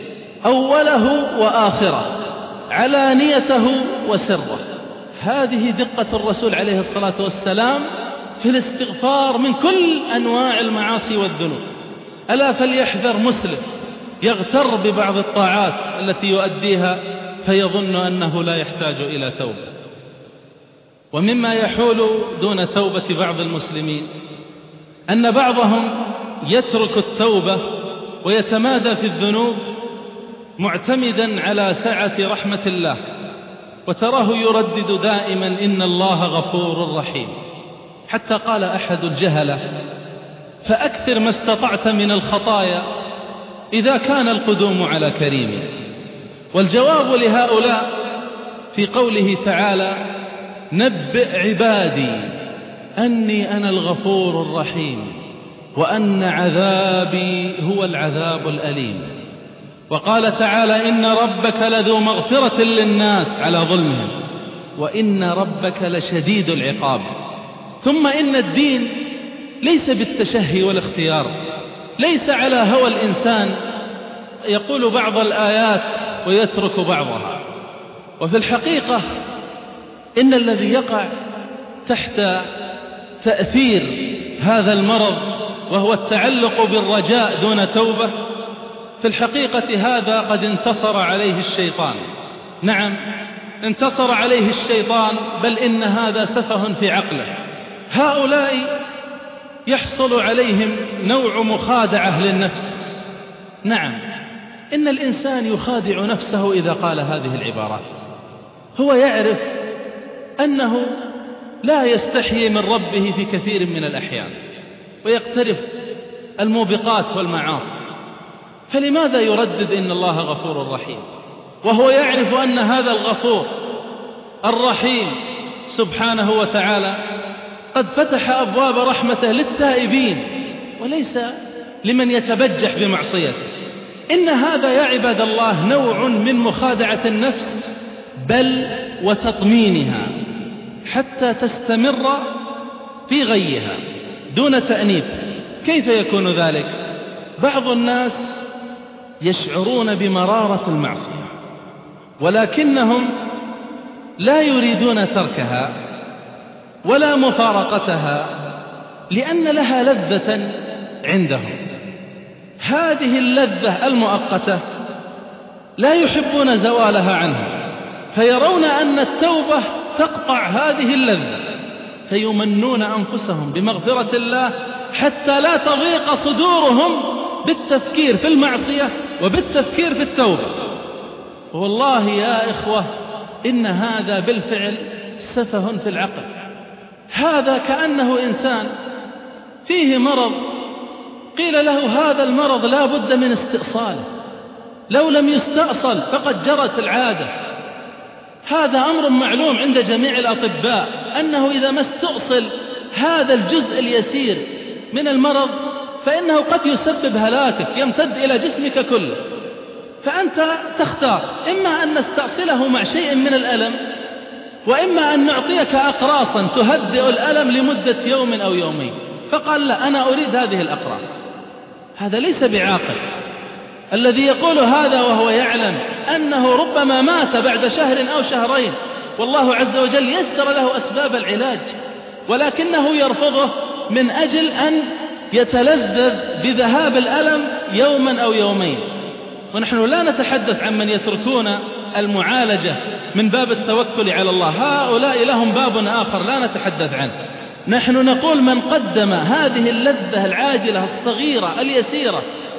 أوله وآخره، علانيته وسره. هذه دقة الرسول عليه الصلاة والسلام في الاستغفار من كل أنواع المعاصي والذنوب. ألا فليحذر مسلم يغتر ببعض الطاعات التي يؤديها فيظن أنه لا يحتاج إلى توبة. ومما يحول دون توبة بعض المسلمين أن بعضهم يترك التوبة ويتمادى في الذنوب معتمدا على سعة رحمة الله، وتراه يردد دائما: إن الله غفور رحيم. حتى قال أحد الجهلة: فأكثر ما استطعت من الخطايا إذا كان القدوم على كريم. والجواب لهؤلاء في قوله تعالى: نبئ عبادي أني أنا الغفور الرحيم وأن عذابي هو العذاب الأليم. وقال تعالى: إن ربك لذو مغفرة للناس على ظلمهم وإن ربك لشديد العقاب. ثم إن الدين ليس بالتشهي والاختيار، ليس على هوى الإنسان يقول بعض الآيات ويترك بعضها. وفي الحقيقة إن الذي يقع تحت تأثير هذا المرض وهو التعلق بالرجاء دون توبة، في الحقيقة هذا قد انتصر عليه الشيطان. نعم، انتصر عليه الشيطان، بل إن هذا سفه في عقله. هؤلاء يحصل عليهم نوع مخادعة للنفس. نعم، إن الإنسان يخادع نفسه إذا قال هذه العبارات. هو يعرف أنه لا يستحيي من ربه في كثير من الأحيان ويقترف الموبقات والمعاصي، فلماذا يردد إن الله غفور رحيم وهو يعرف أن هذا الغفور الرحيم سبحانه وتعالى قد فتح أبواب رحمته للتائبين وليس لمن يتبجح بمعصيته؟ إن هذا يا عباد الله نوع من مخادعة النفس بل وتطمينها حتى تستمر في غيها دون تأنيب. كيف يكون ذلك؟ بعض الناس يشعرون بمرارة المعصية ولكنهم لا يريدون تركها ولا مفارقتها لأن لها لذة عندهم. هذه اللذة المؤقتة لا يحبون زوالها عنها، فيرون أن التوبة تقطع هذه اللذة، فيمنون أنفسهم بمغفرة الله حتى لا تضيق صدورهم بالتفكير في المعصية وبالتفكير في التوبة. والله يا إخوة إن هذا بالفعل سفه في العقل. هذا كأنه إنسان فيه مرض قيل له هذا المرض لا بد من استئصاله، لو لم يستأصل فقد جرت العادة. هذا أمر معلوم عند جميع الأطباء أنه إذا ما استؤصل هذا الجزء اليسير من المرض فإنه قد يسبب هلاكك يمتد إلى جسمك كله. فأنت تختار إما أن نستأصله مع شيء من الألم وإما أن نعطيك أقراصا تهدئ الألم لمدة يوم أو يومين. فقال لا، أنا أريد هذه الأقراص. هذا ليس بعاقل. الذي يقول هذا وهو يعلم أنه ربما مات بعد شهر أو شهرين والله عز وجل يسر له أسباب العلاج، ولكنه يرفضه من أجل أن يتلذذ بذهاب الألم يوما أو يومين. ونحن لا نتحدث عن من يتركون المعالجة من باب التوكل على الله، هؤلاء لهم باب آخر لا نتحدث عنه. نحن نقول من قدم هذه اللذة العاجلة الصغيرة اليسيرة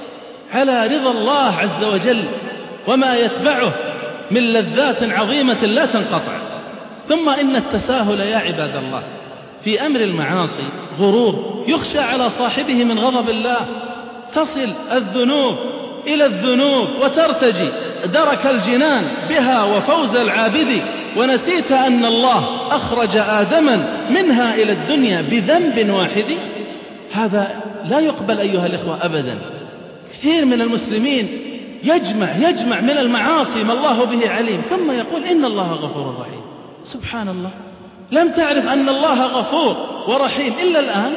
على رضا الله عز وجل وما يتبعه من لذات عظيمة لا تنقطع. ثم إن التساهل يا عباد الله في أمر المعاصي غرور يخشى على صاحبه من غضب الله. تصل الذنوب إلى الذنوب وترتجي درك الجنان بها وفوز العابد، ونسيت أن الله أخرج آدما منها إلى الدنيا بذنب واحد. هذا لا يقبل أيها الإخوة أبدا. كثير من المسلمين يجمع من المعاصي ما الله به عليم ثم يقول إن الله غفور رحيم. سبحان الله، لم تعرف أن الله غفور ورحيم إلا الآن.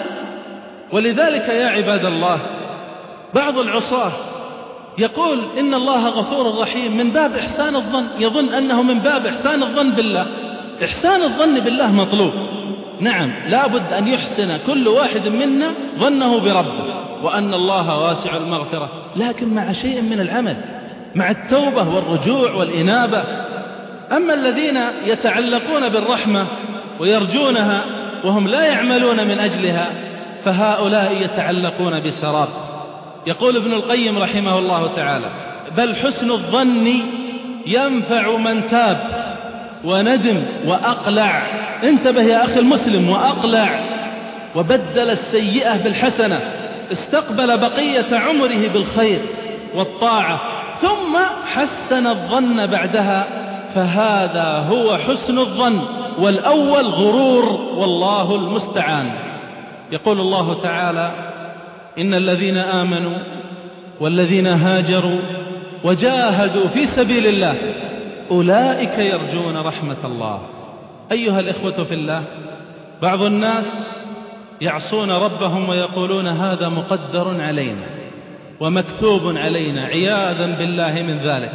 ولذلك يا عباد الله بعض العصاة يقول إن الله غفور رحيم من باب إحسان الظن، يظن أنه من باب إحسان الظن بالله. إحسان الظن بالله مطلوب، نعم، لا بد أن يحسن كل واحد منا ظنه بربه وأن الله واسع المغفرة، لكن مع شيء من العمل، مع التوبة والرجوع والإنابة. أما الذين يتعلقون بالرحمة ويرجونها وهم لا يعملون من أجلها فهؤلاء يتعلقون بسراب. يقول ابن القيم رحمه الله تعالى: بل حسن الظن ينفع من تاب وندم وأقلع. انتبه يا أخي المسلم، وأقلع وبدل السيئة بالحسنة، استقبل بقية عمره بالخير والطاعة ثم حسن الظن بعدها، فهذا هو حسن الظن، والأول غرور والله المستعان. يقول الله تعالى: إن الذين آمنوا والذين هاجروا وجاهدوا في سبيل الله أولئك يرجون رحمة الله. أيها الإخوة في الله، بعض الناس يعصون ربهم ويقولون هذا مقدر علينا ومكتوب علينا، عياذا بالله من ذلك.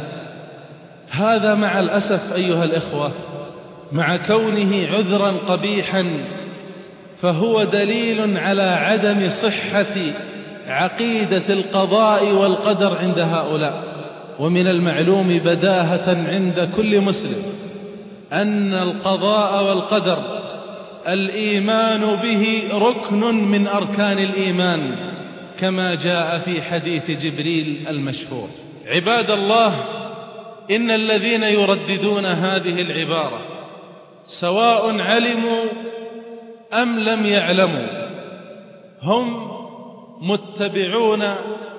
هذا مع الأسف أيها الإخوة مع كونه عذرا قبيحا فهو دليل على عدم صحة عقيدة القضاء والقدر عند هؤلاء. ومن المعلوم بداهة عند كل مسلم أن القضاء والقدر الإيمان به ركن من أركان الإيمان كما جاء في حديث جبريل المشهور. عباد الله، إن الذين يرددون هذه العبارة سواء علموا أم لم يعلموا هم متبعون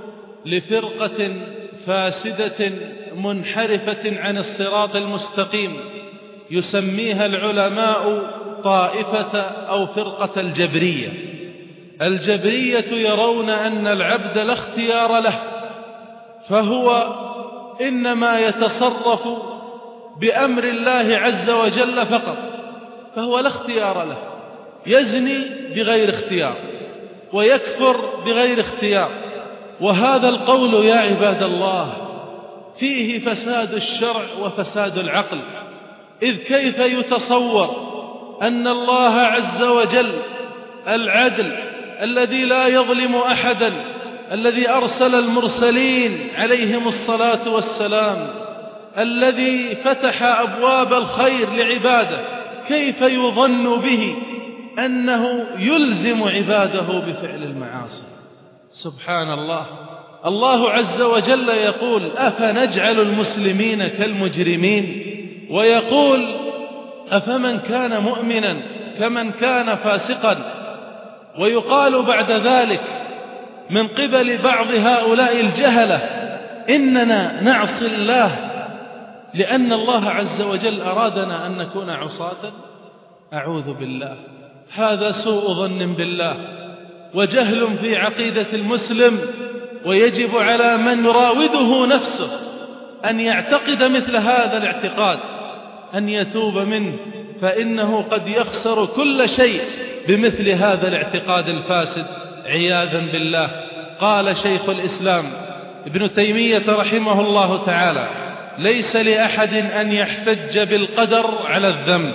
لفرقة فاسدة منحرفة عن الصراط المستقيم، يسميها العلماء طائفة أو فرقة الجبرية. الجبرية يرون أن العبد لا اختيار له، فهو إنما يتصرف بأمر الله عز وجل فقط، فهو لا اختيار له، يزني بغير اختيار ويكفر بغير اختيار. وهذا القول يا عباد الله فيه فساد الشرع وفساد العقل، إذ كيف يتصور أن الله عز وجل العدل الذي لا يظلم أحدا، الذي أرسل المرسلين عليهم الصلاة والسلام، الذي فتح أبواب الخير لعباده، كيف يظن به أنه يلزم عباده بفعل المعاصي؟ سبحان الله. الله عز وجل يقول: أفنجعل المسلمين كالمجرمين؟ ويقول: أفمن كان مؤمنا كمن كان فاسقا؟ ويقال بعد ذلك من قبل بعض هؤلاء الجهلة: إننا نعصي الله لأن الله عز وجل أرادنا أن نكون عصاة. أعوذ بالله، هذا سوء ظن بالله وجهل في عقيدة المسلم، ويجب على من يراوده نفسه أن يعتقد مثل هذا الاعتقاد أن يتوب منه، فإنه قد يخسر كل شيء بمثل هذا الاعتقاد الفاسد عياذا بالله. قال شيخ الإسلام ابن تيمية رحمه الله تعالى: ليس لأحد أن يحتج بالقدر على الذنب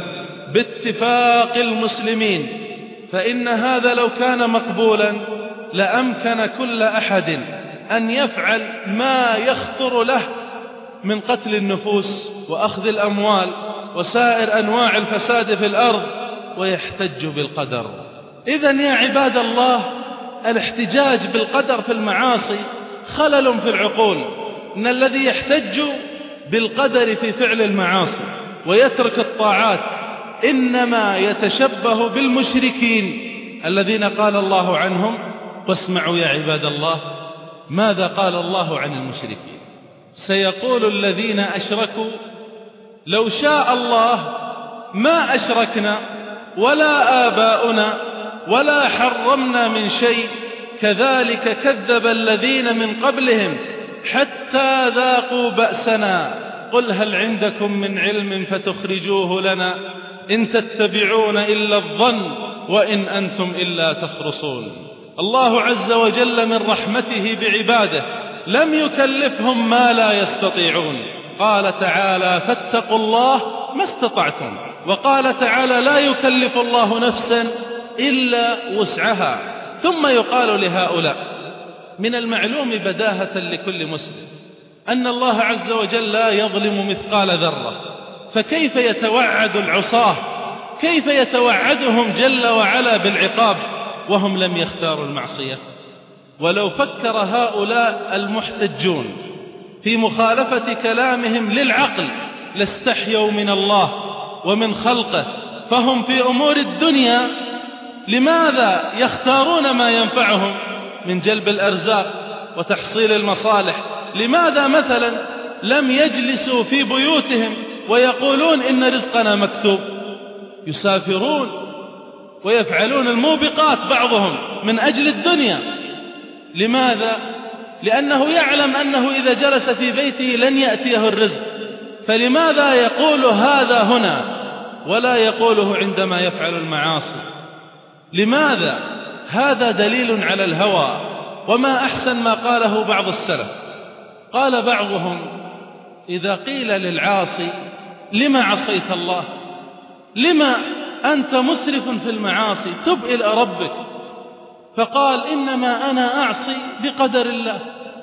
باتفاق المسلمين، فإن هذا لو كان مقبولا لأمكن كل أحد أن يفعل ما يخطر له من قتل النفوس وأخذ الأموال وسائر أنواع الفساد في الأرض ويحتج بالقدر. إذن يا عباد الله، الاحتجاج بالقدر في المعاصي خلل في العقول. إن الذي يحتج بالقدر في فعل المعاصي ويترك الطاعات إنما يتشبه بالمشركين الذين قال الله عنهم. واسمعوا يا عباد الله ماذا قال الله عن المشركين: سيقول الذين أشركوا لو شاء الله ما أشركنا ولا آباؤنا ولا حرمنا من شيء كذلك كذب الذين من قبلهم حتى ذاقوا بأسنا قل هل عندكم من علم فتخرجوه لنا إن تتبعون إلا الظن وإن أنتم إلا تخرصون. الله عز وجل من رحمته بعباده لم يكلفهم ما لا يستطيعون. قال تعالى: فاتقوا الله ما استطعتم. وقال تعالى: لا يكلف الله نفسا إلا وسعها. ثم يقال لهؤلاء: من المعلوم بداهة لكل مسلم أن الله عز وجل لا يظلم مثقال ذرة، فكيف يتوعد العصاة، كيف يتوعدهم جل وعلا بالعقاب وهم لم يختاروا المعصية؟ ولو فكر هؤلاء المحتجون في مخالفة كلامهم للعقل لاستحيوا من الله ومن خلقه، فهم في أمور الدنيا لماذا يختارون ما ينفعهم من جلب الأرزاق وتحصيل المصالح؟ لماذا مثلا لم يجلسوا في بيوتهم ويقولون إن رزقنا مكتوب؟ يسافرون ويفعلون الموبقات بعضهم من أجل الدنيا. لماذا؟ لأنه يعلم أنه إذا جلس في بيته لن يأتيه الرزق، فلماذا يقول هذا هنا ولا يقوله عندما يفعل المعاصي؟ لماذا؟ هذا دليل على الهوى. وما أحسن ما قاله بعض السلف. قال بعضهم: إذا قيل للعاصي: لما عصيت الله؟ لما أنت مسرف في المعاصي؟ تب إلى ربك. فقال: إنما أنا أعصي بقدر الله،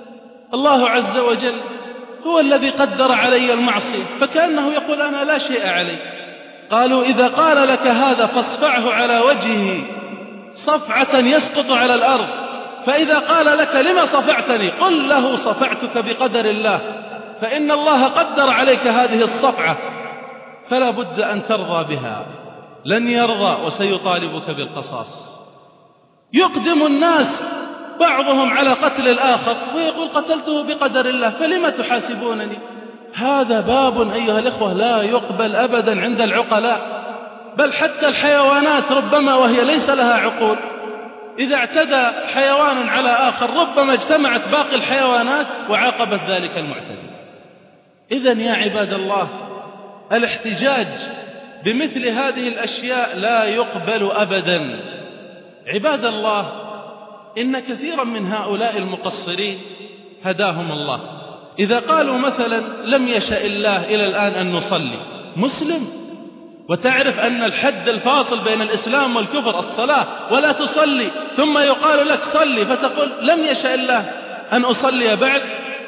الله عز وجل هو الذي قدر علي المعصية. فكأنه يقول: أنا لا شيء علي، قالوا إذا قال لك هذا فاصفعه على وجهه صفعة يسقط على الأرض، فإذا قال لك لما صفعتني قل له صفعتك بقدر الله، فإن الله قدر عليك هذه الصفعة فلا بد أن ترضى بها. لن يرضى وسيطالبك بالقصاص. يقدم الناس بعضهم على قتل الآخر ويقول قتلته بقدر الله فلما تحاسبونني؟ هذا باب أيها الإخوة لا يقبل أبدا عند العقلاء، بل حتى الحيوانات ربما وهي ليس لها عقول إذا اعتدى حيوان على آخر ربما اجتمعت باقي الحيوانات وعاقبت ذلك المعتدي. إذن يا عباد الله الاحتجاج بمثل هذه الأشياء لا يقبل أبدا. عباد الله إن كثيرا من هؤلاء المقصرين هداهم الله إذا قالوا مثلا لم يشاء الله إلى الآن أن نصلي، مسلم وتعرف أن الحد الفاصل بين الإسلام والكفر الصلاة ولا تصلي، ثم يقال لك صلي فتقول لم يشاء الله أن أصلي بعد.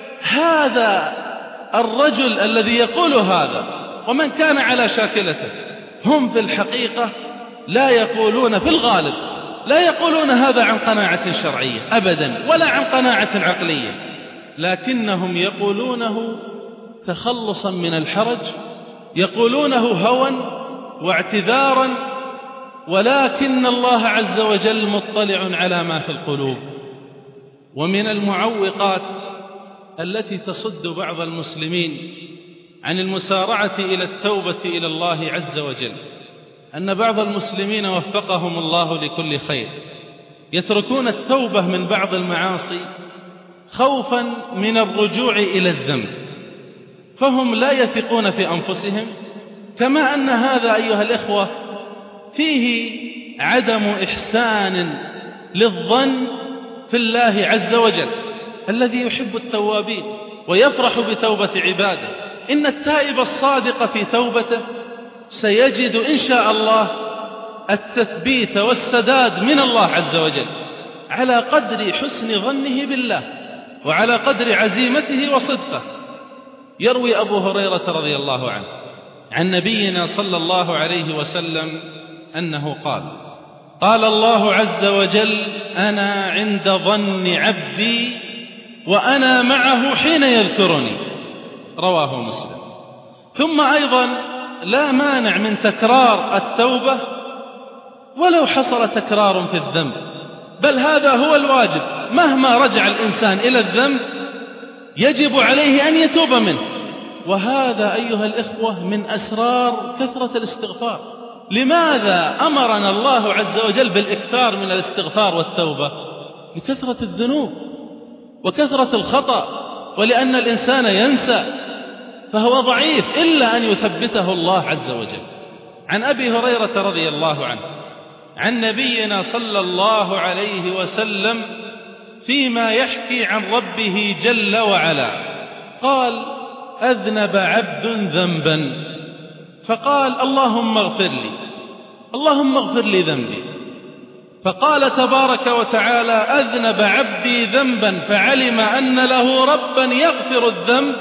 هذا الرجل الذي يقول هذا ومن كان على شاكلته هم في الحقيقة لا يقولون في الغالب لا يقولون هذا عن قناعة شرعية أبدا ولا عن قناعة عقلية، لكنهم يقولونه تخلصا من الحرج، يقولونه هوى واعتذارا، ولكن الله عز وجل مطلع على ما في القلوب. ومن المعوقات التي تصد بعض المسلمين عن المسارعة إلى التوبة إلى الله عز وجل أن بعض المسلمين وفقهم الله لكل خير يتركون التوبة من بعض المعاصي خوفا من الرجوع إلى الذنب، فهم لا يثقون في أنفسهم، كما أن هذا أيها الإخوة فيه عدم إحسان للظن في الله عز وجل الذي يحب التوابين ويفرح بتوبة عباده. إن التائب الصادق في توبته سيجد إن شاء الله التثبيت والسداد من الله عز وجل على قدر حسن ظنه بالله وعلى قدر عزيمته وصدقه. يروي أبو هريرة رضي الله عنه عن نبينا صلى الله عليه وسلم أنه قال: قال الله عز وجل: أنا عند ظن عبدي وأنا معه حين يذكرني. رواه مسلم. ثم أيضا لا مانع من تكرار التوبة ولو حصل تكرار في الذنب، بل هذا هو الواجب، مهما رجع الإنسان إلى الذنب يجب عليه أن يتوب منه. وهذا أيها الإخوة من أسرار كثرة الاستغفار. لماذا أمرنا الله عز وجل بالإكثار من الاستغفار والتوبة؟ لكثرة الذنوب وكثرة الخطأ، ولأن الإنسان ينسى فهو ضعيف إلا أن يثبته الله عز وجل. عن أبي هريرة رضي الله عنه عن نبينا صلى الله عليه وسلم فيما يحكي عن ربه جل وعلا قال: أذنب عبد ذنبا فقال: اللهم اغفر لي، اللهم اغفر لي ذنبي. فقال تبارك وتعالى: أذنب عبدي ذنبا فعلم أن له ربا يغفر الذنب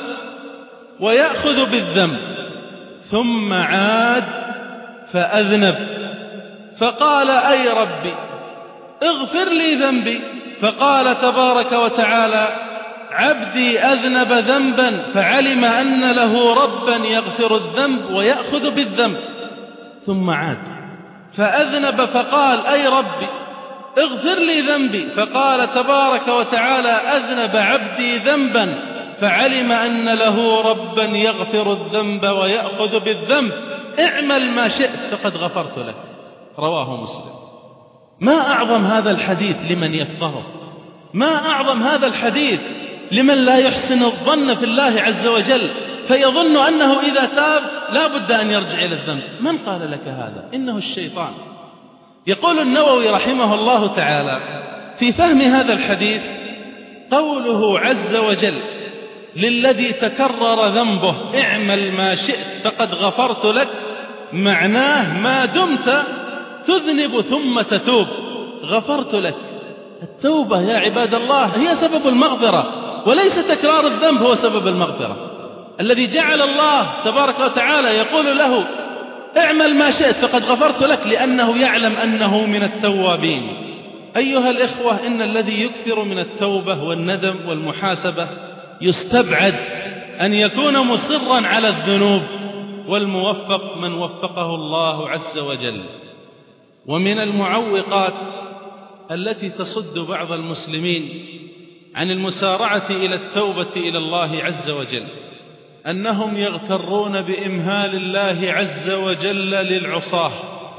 ويأخذ بالذنب، ثم عاد فأذنب فقال: أي ربي اغفر لي ذنبي. فقال تبارك وتعالى: عبدي أذنب ذنبا فعلم أن له ربا يغفر الذنب ويأخذ بالذنب، ثم عاد فأذنب فقال: أي ربي اغفر لي ذنبي. فقال تبارك وتعالى: أذنب عبدي ذنبا فعلم أن له ربا يغفر الذنب ويأخذ بالذنب، اعمل ما شئت فقد غفرت لك. رواه مسلم. ما أعظم هذا الحديث لمن يفقهه، ما أعظم هذا الحديث لمن لا يحسن الظن في الله عز وجل فيظن أنه إذا تاب لا بد أن يرجع إلى الذنب. من قال لك هذا؟ إنه الشيطان. يقول النووي رحمه الله تعالى في فهم هذا الحديث: قوله عز وجل للذي تكرر ذنبه اعمل ما شئت فقد غفرت لك، معناه ما دمت تذنب ثم تتوب غفرت لك. التوبة يا عباد الله هي سبب المغفرة، وليس تكرار الذنب هو سبب المغفرة. الذي جعل الله تبارك وتعالى يقول له: اعمل ما شئت فقد غفرت لك، لأنه يعلم أنه من التوابين. أيها الإخوة، إن الذي يكثر من التوبة والندم والمحاسبة يستبعد أن يكون مصرا على الذنوب، والموفق من وفقه الله عز وجل. ومن المعوقات التي تصد بعض المسلمين عن المسارعة إلى التوبة إلى الله عز وجل أنهم يغترون بإمهال الله عز وجل للعصاة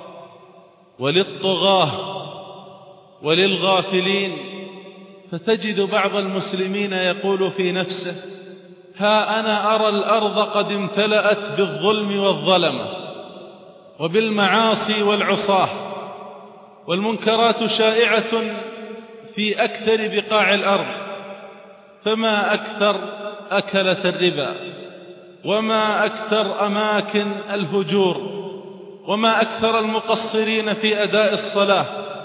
وللطغاة وللغافلين، فتجد بعض المسلمين يقول في نفسه: ها أنا أرى الأرض قد امتلأت بالظلم والظلمة وبالمعاصي والعصاة، والمنكرات شائعة في أكثر بقاع الأرض، فما أكثر أكلة الربا، وما أكثر أماكن الهجور، وما أكثر المقصرين في أداء الصلاة.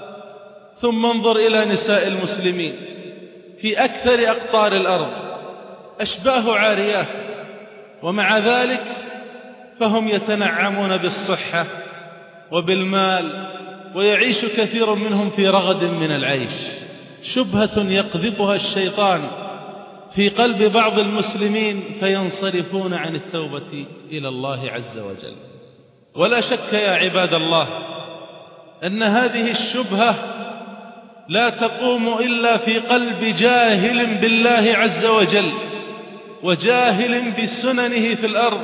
ثم انظر إلى نساء المسلمين في أكثر أقطار الأرض، أشباه عاريات، ومع ذلك فهم يتنعمون بالصحة وبالمال، ويعيش كثير منهم في رغد من العيش. شبهة يقذفها الشيطان في قلب بعض المسلمين فينصرفون عن التوبة إلى الله عز وجل. ولا شك يا عباد الله أن هذه الشبهة لا تقوم إلا في قلب جاهل بالله عز وجل وجاهل بسننه في الأرض،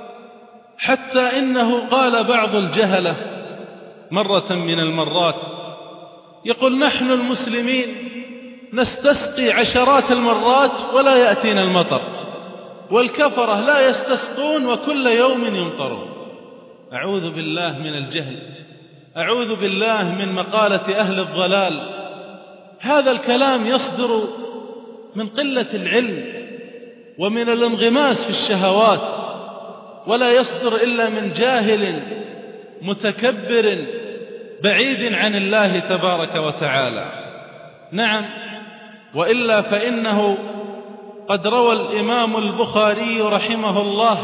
حتى إنه قال بعض الجهلة مرة من المرات، يقول: نحن المسلمين نستسقي عشرات المرات ولا يأتينا المطر، والكفرة لا يستسقون وكل يوم يمطرون. أعوذ بالله من الجهل، أعوذ بالله من مقالة أهل الضلال. هذا الكلام يصدر من قلة العلم ومن الانغماس في الشهوات، ولا يصدر إلا من جاهل متكبر بعيد عن الله تبارك وتعالى. نعم، وإلا فإنه قد روى الإمام البخاري رحمه الله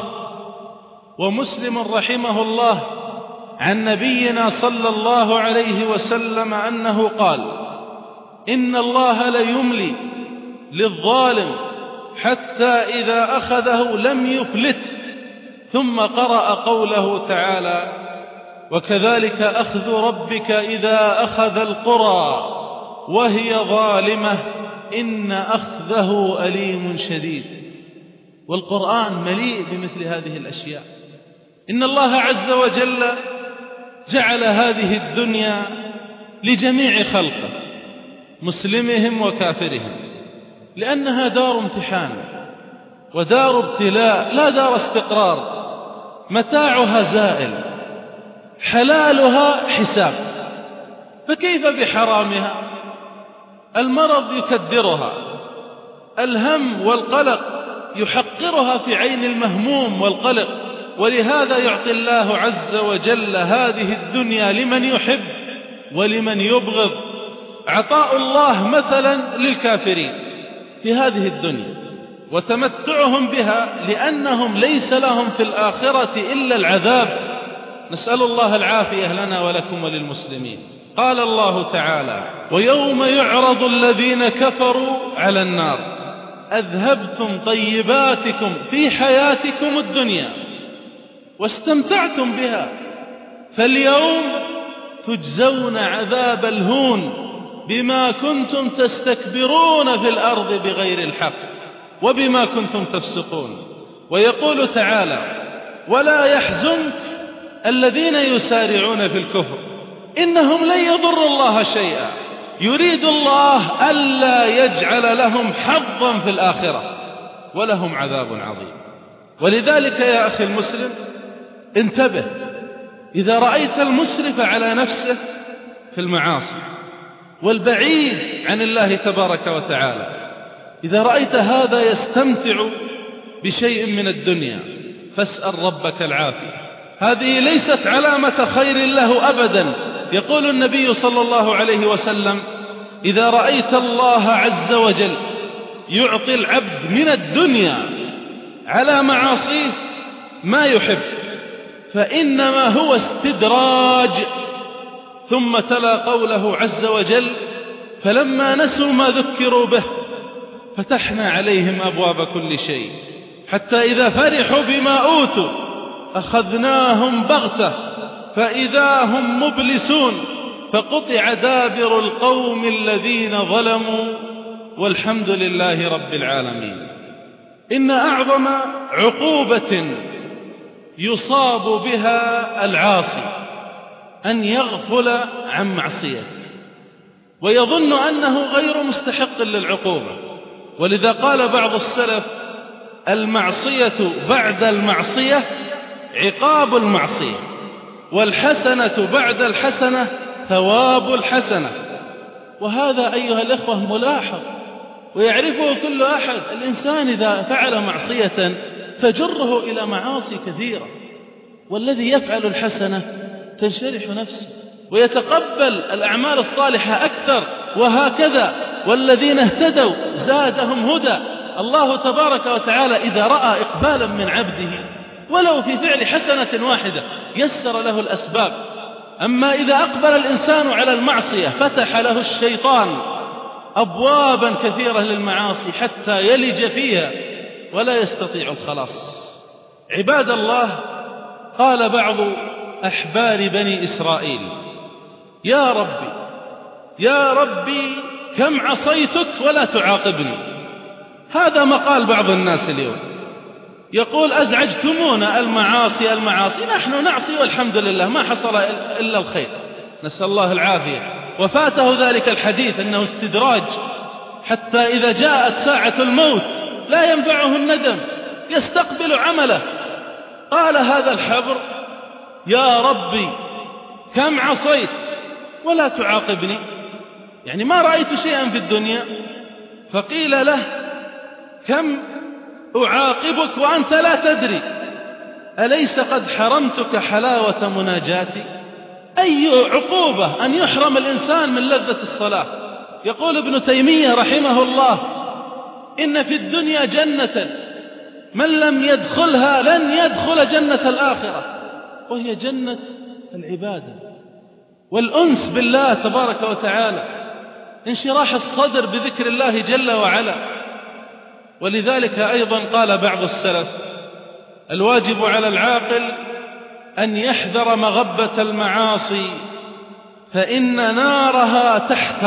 ومسلم رحمه الله عن نبينا صلى الله عليه وسلم أنه قال: إن الله ليملي للظالم حتى إذا أخذه لم يفلته، ثم قرأ قوله تعالى: وكذلك أخذ ربك إذا أخذ القرى وهي ظالمة إن أخذه أليم شديد. والقرآن مليء بمثل هذه الأشياء. إن الله عز وجل جعل هذه الدنيا لجميع خلقه، مسلمهم وكافرهم، لأنها دار امتحان ودار ابتلاء لا دار استقرار. متاعها زائل، حلالها حساب، فكيف بحرامها؟ المرض يكدرها، الهم والقلق يحقرها في عين المهموم والقلق. ولهذا يعطي الله عز وجل هذه الدنيا لمن يحب ولمن يبغض. عطاء الله مثلا للكافرين في هذه الدنيا وتمتعهم بها، لأنهم ليس لهم في الآخرة إلا العذاب. نسأل الله العافية لنا ولكم وللمسلمين. قال الله تعالى: ويوم يعرض الذين كفروا على النار أذهبتم طيباتكم في حياتكم الدنيا واستمتعتم بها، فاليوم تجزون عذاب الهون بما كنتم تستكبرون في الأرض بغير الحق وبما كنتم تفسقون. ويقول تعالى: ولا يحزنك الذين يسارعون في الكفر إنهم لن يضروا الله شيئا يريد الله ألا يجعل لهم حظا في الآخرة ولهم عذاب عظيم. ولذلك يا أخي المسلم انتبه، إذا رأيت المسرف على نفسه في المعاصي والبعيد عن الله تبارك وتعالى، إذا رأيت هذا يستمتع بشيء من الدنيا فاسأل ربك العافية. هذه ليست علامة خير له أبدا. يقول النبي صلى الله عليه وسلم: إذا رأيت الله عز وجل يعطي العبد من الدنيا على معاصيه ما يحب، فإنما هو استدراج. ثم تلا قوله عز وجل: فلما نسوا ما ذكروا به فتحنا عليهم أبواب كل شيء حتى إذا فرحوا بما أوتوا أخذناهم بغتة فإذا هم مبلسون فقطع دابر القوم الذين ظلموا والحمد لله رب العالمين. إن أعظم عقوبة يصاب بها العاصي أن يغفل عن معصيته ويظن أنه غير مستحق للعقوبة، ولذا قال بعض السلف: المعصية بعد المعصية عقاب المعصية، والحسنة بعد الحسنة ثواب الحسنة. وهذا أيها الإخوة ملاحظ ويعرفه كل أحد. الإنسان إذا فعل معصية تجره إلى معاصي كثيرة، والذي يفعل الحسنة تنشرح نفسه ويتقبل الأعمال الصالحة أكثر، وهكذا. والذين اهتدوا زادهم هدى. الله تبارك وتعالى إذا رأى إقبالا من عبده ولو في فعل حسنة واحدة يسر له الأسباب. أما إذا أقبل الإنسان على المعصية فتح له الشيطان أبوابا كثيرة للمعاصي حتى يلج فيها ولا يستطيع الخلاص. عباد الله، قال بعض أحبار بني إسرائيل: يا ربي يا ربي كم عصيتك ولا تعاقبني. هذا مقال بعض الناس اليوم، يقول: أزعجتمونا، المعاصي المعاصي، نحن نعصي والحمد لله ما حصل إلا الخير، نسأل الله العافية. وفاته ذلك الحديث أنه استدراج، حتى إذا جاءت ساعة الموت لا ينفعه الندم، يستقبل عمله. قال هذا الحبر: يا ربي كم عصيت ولا تعاقبني، يعني ما رأيت شيئا في الدنيا. فقيل له: كم أعاقبك وأنت لا تدري، أليس قد حرمتك حلاوة مناجاتي؟ أي عقوبة أن يحرم الإنسان من لذة الصلاة. يقول ابن تيمية رحمه الله: إن في الدنيا جنة من لم يدخلها لن يدخل جنة الآخرة، وهي جنة العبادة والأنس بالله تبارك وتعالى، انشراح الصدر بذكر الله جل وعلا. ولذلك أيضا قال بعض السلف: الواجب على العاقل أن يحذر مغبة المعاصي فإن نارها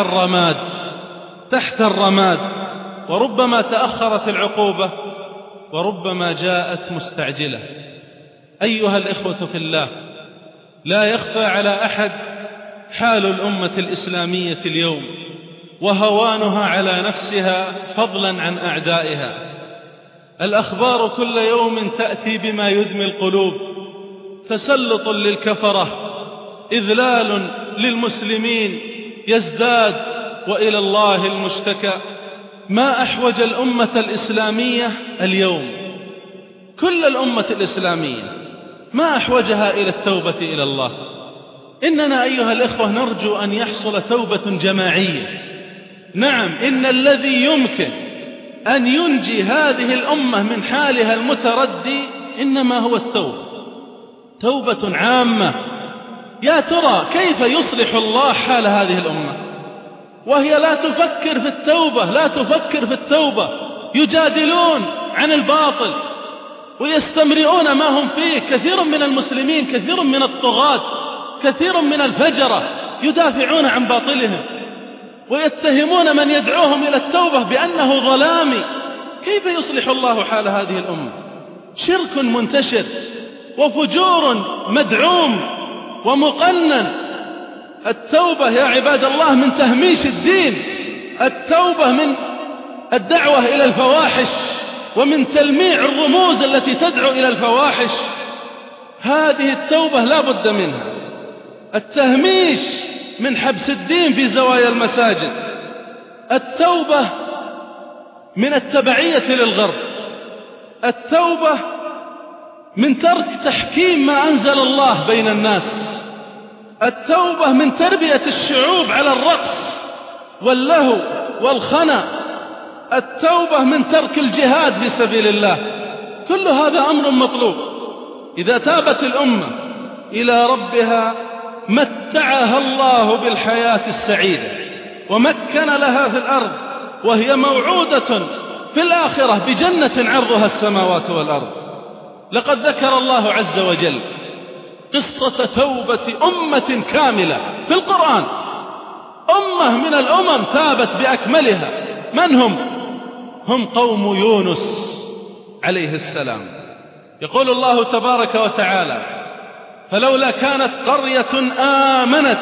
تحت الرماد، وربما تأخرت العقوبة وربما جاءت مستعجلة. أيها الإخوة في الله، لا يخفى على أحد حال الأمة الإسلامية اليوم وهوانها على نفسها فضلا عن أعدائها. الأخبار كل يوم تأتي بما يدمي القلوب: تسلط للكفرة، إذلال للمسلمين يزداد، وإلى الله المشتكى. ما أحوج الأمة الإسلامية اليوم، كل الأمة الإسلامية ما أحوجها إلى التوبة إلى الله. إننا أيها الإخوة نرجو أن يحصل توبة جماعية. نعم، إن الذي يمكن أن ينجي هذه الأمة من حالها المتردي إنما هو التوبة، توبة عامة. يا ترى كيف يصلح الله حال هذه الأمة وهي لا تفكر في التوبة، يجادلون عن الباطل ويستمرئون ما هم فيه. كثير من المسلمين، كثير من الطغاة، كثير من الفجرة يدافعون عن باطلهم ويتهمون من يدعوهم إلى التوبة بأنه ظلامي. كيف يصلح الله حال هذه الأمة؟ شرك منتشر وفجور مدعوم ومقنن. التوبة يا عباد الله من تهميش الدين، التوبة من الدعوة إلى الفواحش ومن تلميع الرموز التي تدعو إلى الفواحش. هذه التوبة لا بد منها. التهميش من حبس الدين في زوايا المساجد، التوبة من التبعية للغرب، التوبة من ترك تحكيم ما أنزل الله بين الناس، التوبة من تربية الشعوب على الرقص واللهو والخنا، التوبة من ترك الجهاد في سبيل الله. كل هذا أمر مطلوب. إذا تابت الأمة إلى ربها متعها الله بالحياة السعيدة ومكن لها في الأرض، وهي موعودة في الآخرة بجنة عرضها السماوات والأرض. لقد ذكر الله عز وجل قصة توبة أمة كاملة في القرآن، أمة من الأمم تابت بأكملها. من هم؟ هم قوم يونس عليه السلام. يقول الله تبارك وتعالى: فلولا كانت قرية آمنت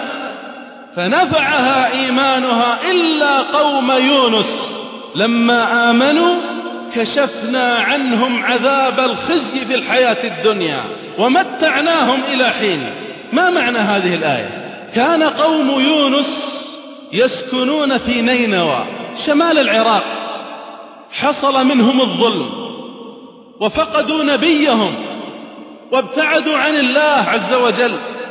فنفعها إيمانها إلا قوم يونس لما آمنوا كشفنا عنهم عذاب الخزي في الحياة الدنيا ومتعناهم إلى حين. ما معنى هذه الآية؟ كان قوم يونس يسكنون في نينوى شمال العراق، حصل منهم الظلم وفقدوا نبيهم وابتعدوا عن الله عز وجل،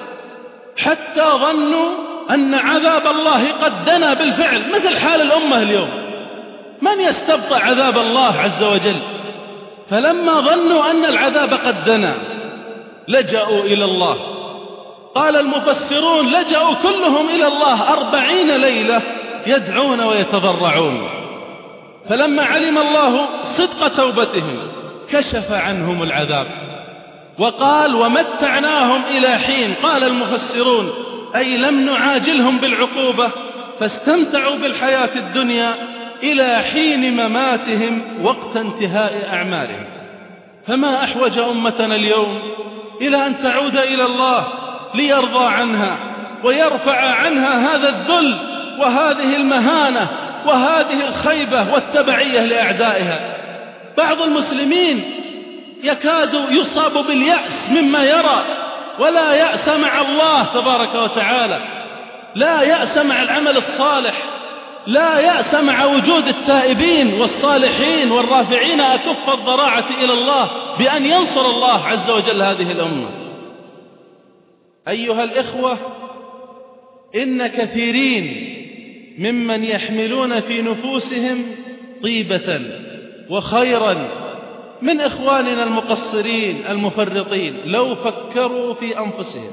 حتى ظنوا أن عذاب الله قد دنا بالفعل، مثل حال الأمة اليوم. من يستبطأ عذاب الله عز وجل؟ فلما ظنوا أن العذاب قد دنا لجأوا إلى الله. قال المفسرون: لجأوا كلهم إلى الله 40 ليلة يدعون ويتضرعون. فلما علم الله صدق توبتهم كشف عنهم العذاب وقال: ومتعناهم إلى حين. قال المفسرون: أي لم نعاجلهم بالعقوبة فاستمتعوا بالحياة الدنيا إلى حين مماتهم وقت انتهاء أعمارهم. فما أحوج أمتنا اليوم إلى أن تعود إلى الله ليرضى عنها ويرفع عنها هذا الذل وهذه المهانة وهذه الخيبة والتبعية لأعدائها. بعض المسلمين يكاد يصاب باليأس مما يرى، ولا يأس مع الله تبارك وتعالى، لا يأس مع العمل الصالح، لا يأس مع وجود التائبين والصالحين والرافعين أكف الضراعة إلى الله بأن ينصر الله عز وجل هذه الأمة. أيها الإخوة، إن كثيرين ممن يحملون في نفوسهم طيبة وخيرا من إخواننا المقصرين المفرطين لو فكروا في أنفسهم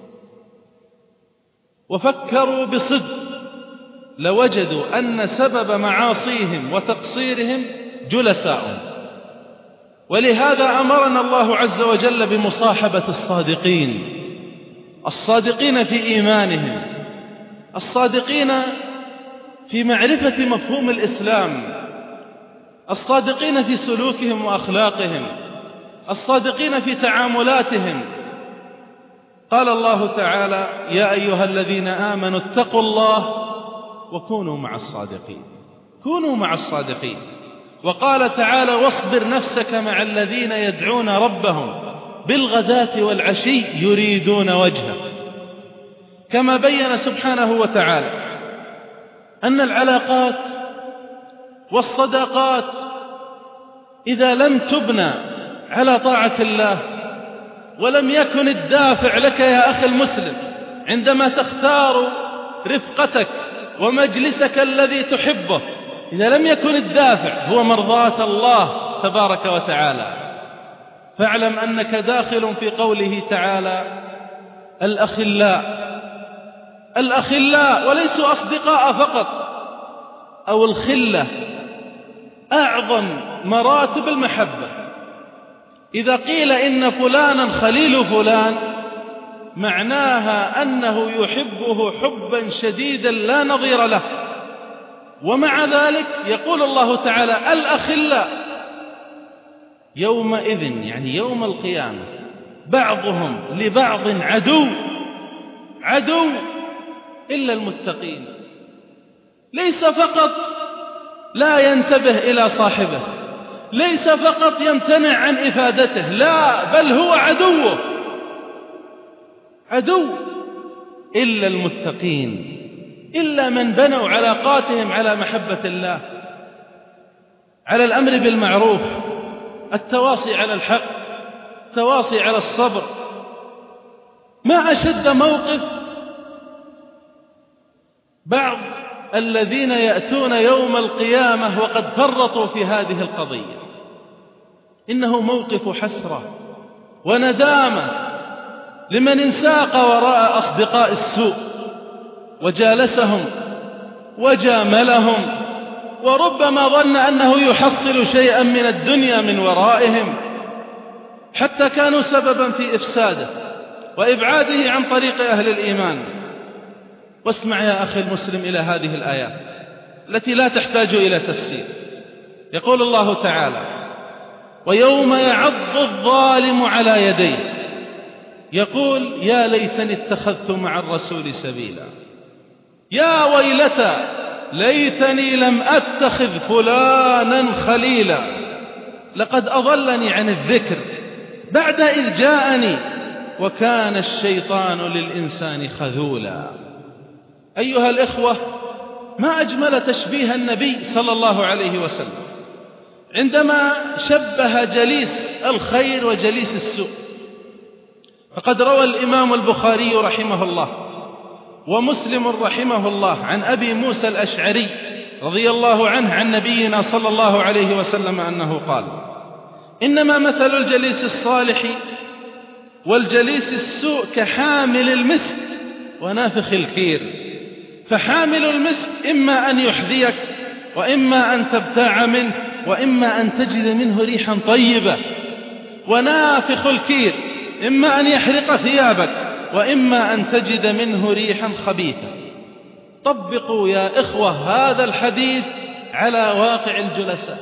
وفكروا بصدق لوجدوا أن سبب معاصيهم وتقصيرهم جلساء. ولهذا أمرنا الله عز وجل بمصاحبة الصادقين، الصادقين في إيمانهم، الصادقين في معرفة مفهوم الإسلام، الصادقين في سلوكهم وأخلاقهم، الصادقين في تعاملاتهم. قال الله تعالى: يا أيها الذين آمنوا اتقوا الله وكونوا مع الصادقين. كونوا مع الصادقين. وقال تعالى: واصبر نفسك مع الذين يدعون ربهم بالغداة والعشي يريدون وجهه. كما بين سبحانه وتعالى أن العلاقات والصداقات إذا لم تبنى على طاعة الله ولم يكن الدافع لك يا أخي المسلم عندما تختار رفقتك ومجلسك الذي تحبه، إذا لم يكن الدافع هو مرضاة الله تبارك وتعالى، فاعلم أنك داخل في قوله تعالى: الأخلاء. الأخلاء وليسوا أصدقاء فقط أو الخلة، أعظم مراتب المحبة. إذا قيل إن فلانا خليل فلان معناها أنه يحبه حبا شديدا لا نظير له. ومع ذلك يقول الله تعالى: الأخلاء يومئذ، يعني يوم القيامة، بعضهم لبعض عدو إلا المتقين. ليس فقط لا ينتبه إلى صاحبه، ليس فقط يمتنع عن إفادته، لا، بل هو عدو إلا المتقين، إلا من بنوا علاقاتهم على محبة الله، على الأمر بالمعروف، التواصي على الحق، التواصي على الصبر. ما أشد موقف بعض الذين يأتون يوم القيامة وقد فرطوا في هذه القضية. إنه موقف حسرة وندامة لمن انساق وراء أصدقاء السوء وجالسهم وجاملهم، وربما ظن أنه يحصل شيئا من الدنيا من ورائهم، حتى كانوا سببا في إفساده وإبعاده عن طريق أهل الإيمان. واسمع يا أخي المسلم إلى هذه الآيات التي لا تحتاج إلى تفسير. يقول الله تعالى: ويوم يعض الظالم على يديه يقول يا ليتني اتخذت مع الرسول سبيلا، يا ويلتى ليتني لم أتخذ فلانا خليلا، لقد أضلني عن الذكر بعد إذ جاءني وكان الشيطان للإنسان خذولا. أيها الإخوة، ما أجمل تشبيه النبي صلى الله عليه وسلم عندما شبه جليس الخير وجليس السوء. فقد روى الإمام البخاري رحمه الله ومسلم رحمه الله عن أبي موسى الأشعري رضي الله عنه عن نبينا صلى الله عليه وسلم أنه قال: إنما مثل الجليس الصالح والجليس السوء كحامل المسك ونافخ الكير، فحامل المسك إما أن يحذيك وإما أن تبتاع منه وإما أن تجد منه ريحا طيبة، ونافخ الكير إما أن يحرق ثيابك وإما أن تجد منه ريحا خبيثة. طبقوا يا إخوة هذا الحديث على واقع الجلساء.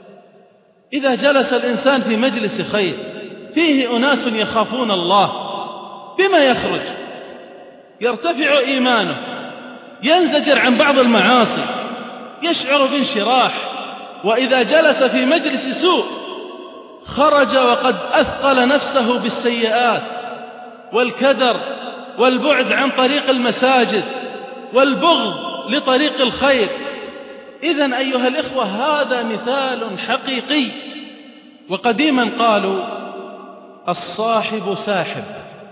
إذا جلس الإنسان في مجلس خير فيه أناس يخافون الله، بما يخرج؟ يرتفع إيمانه، ينزجر عن بعض المعاصي، يشعر بانشراح. وإذا جلس في مجلس سوء خرج وقد أثقل نفسه بالسيئات والكدر والبعد عن طريق المساجد والبغض لطريق الخير. إذن أيها الإخوة هذا مثال حقيقي. وقديما قالوا الصاحب ساحب.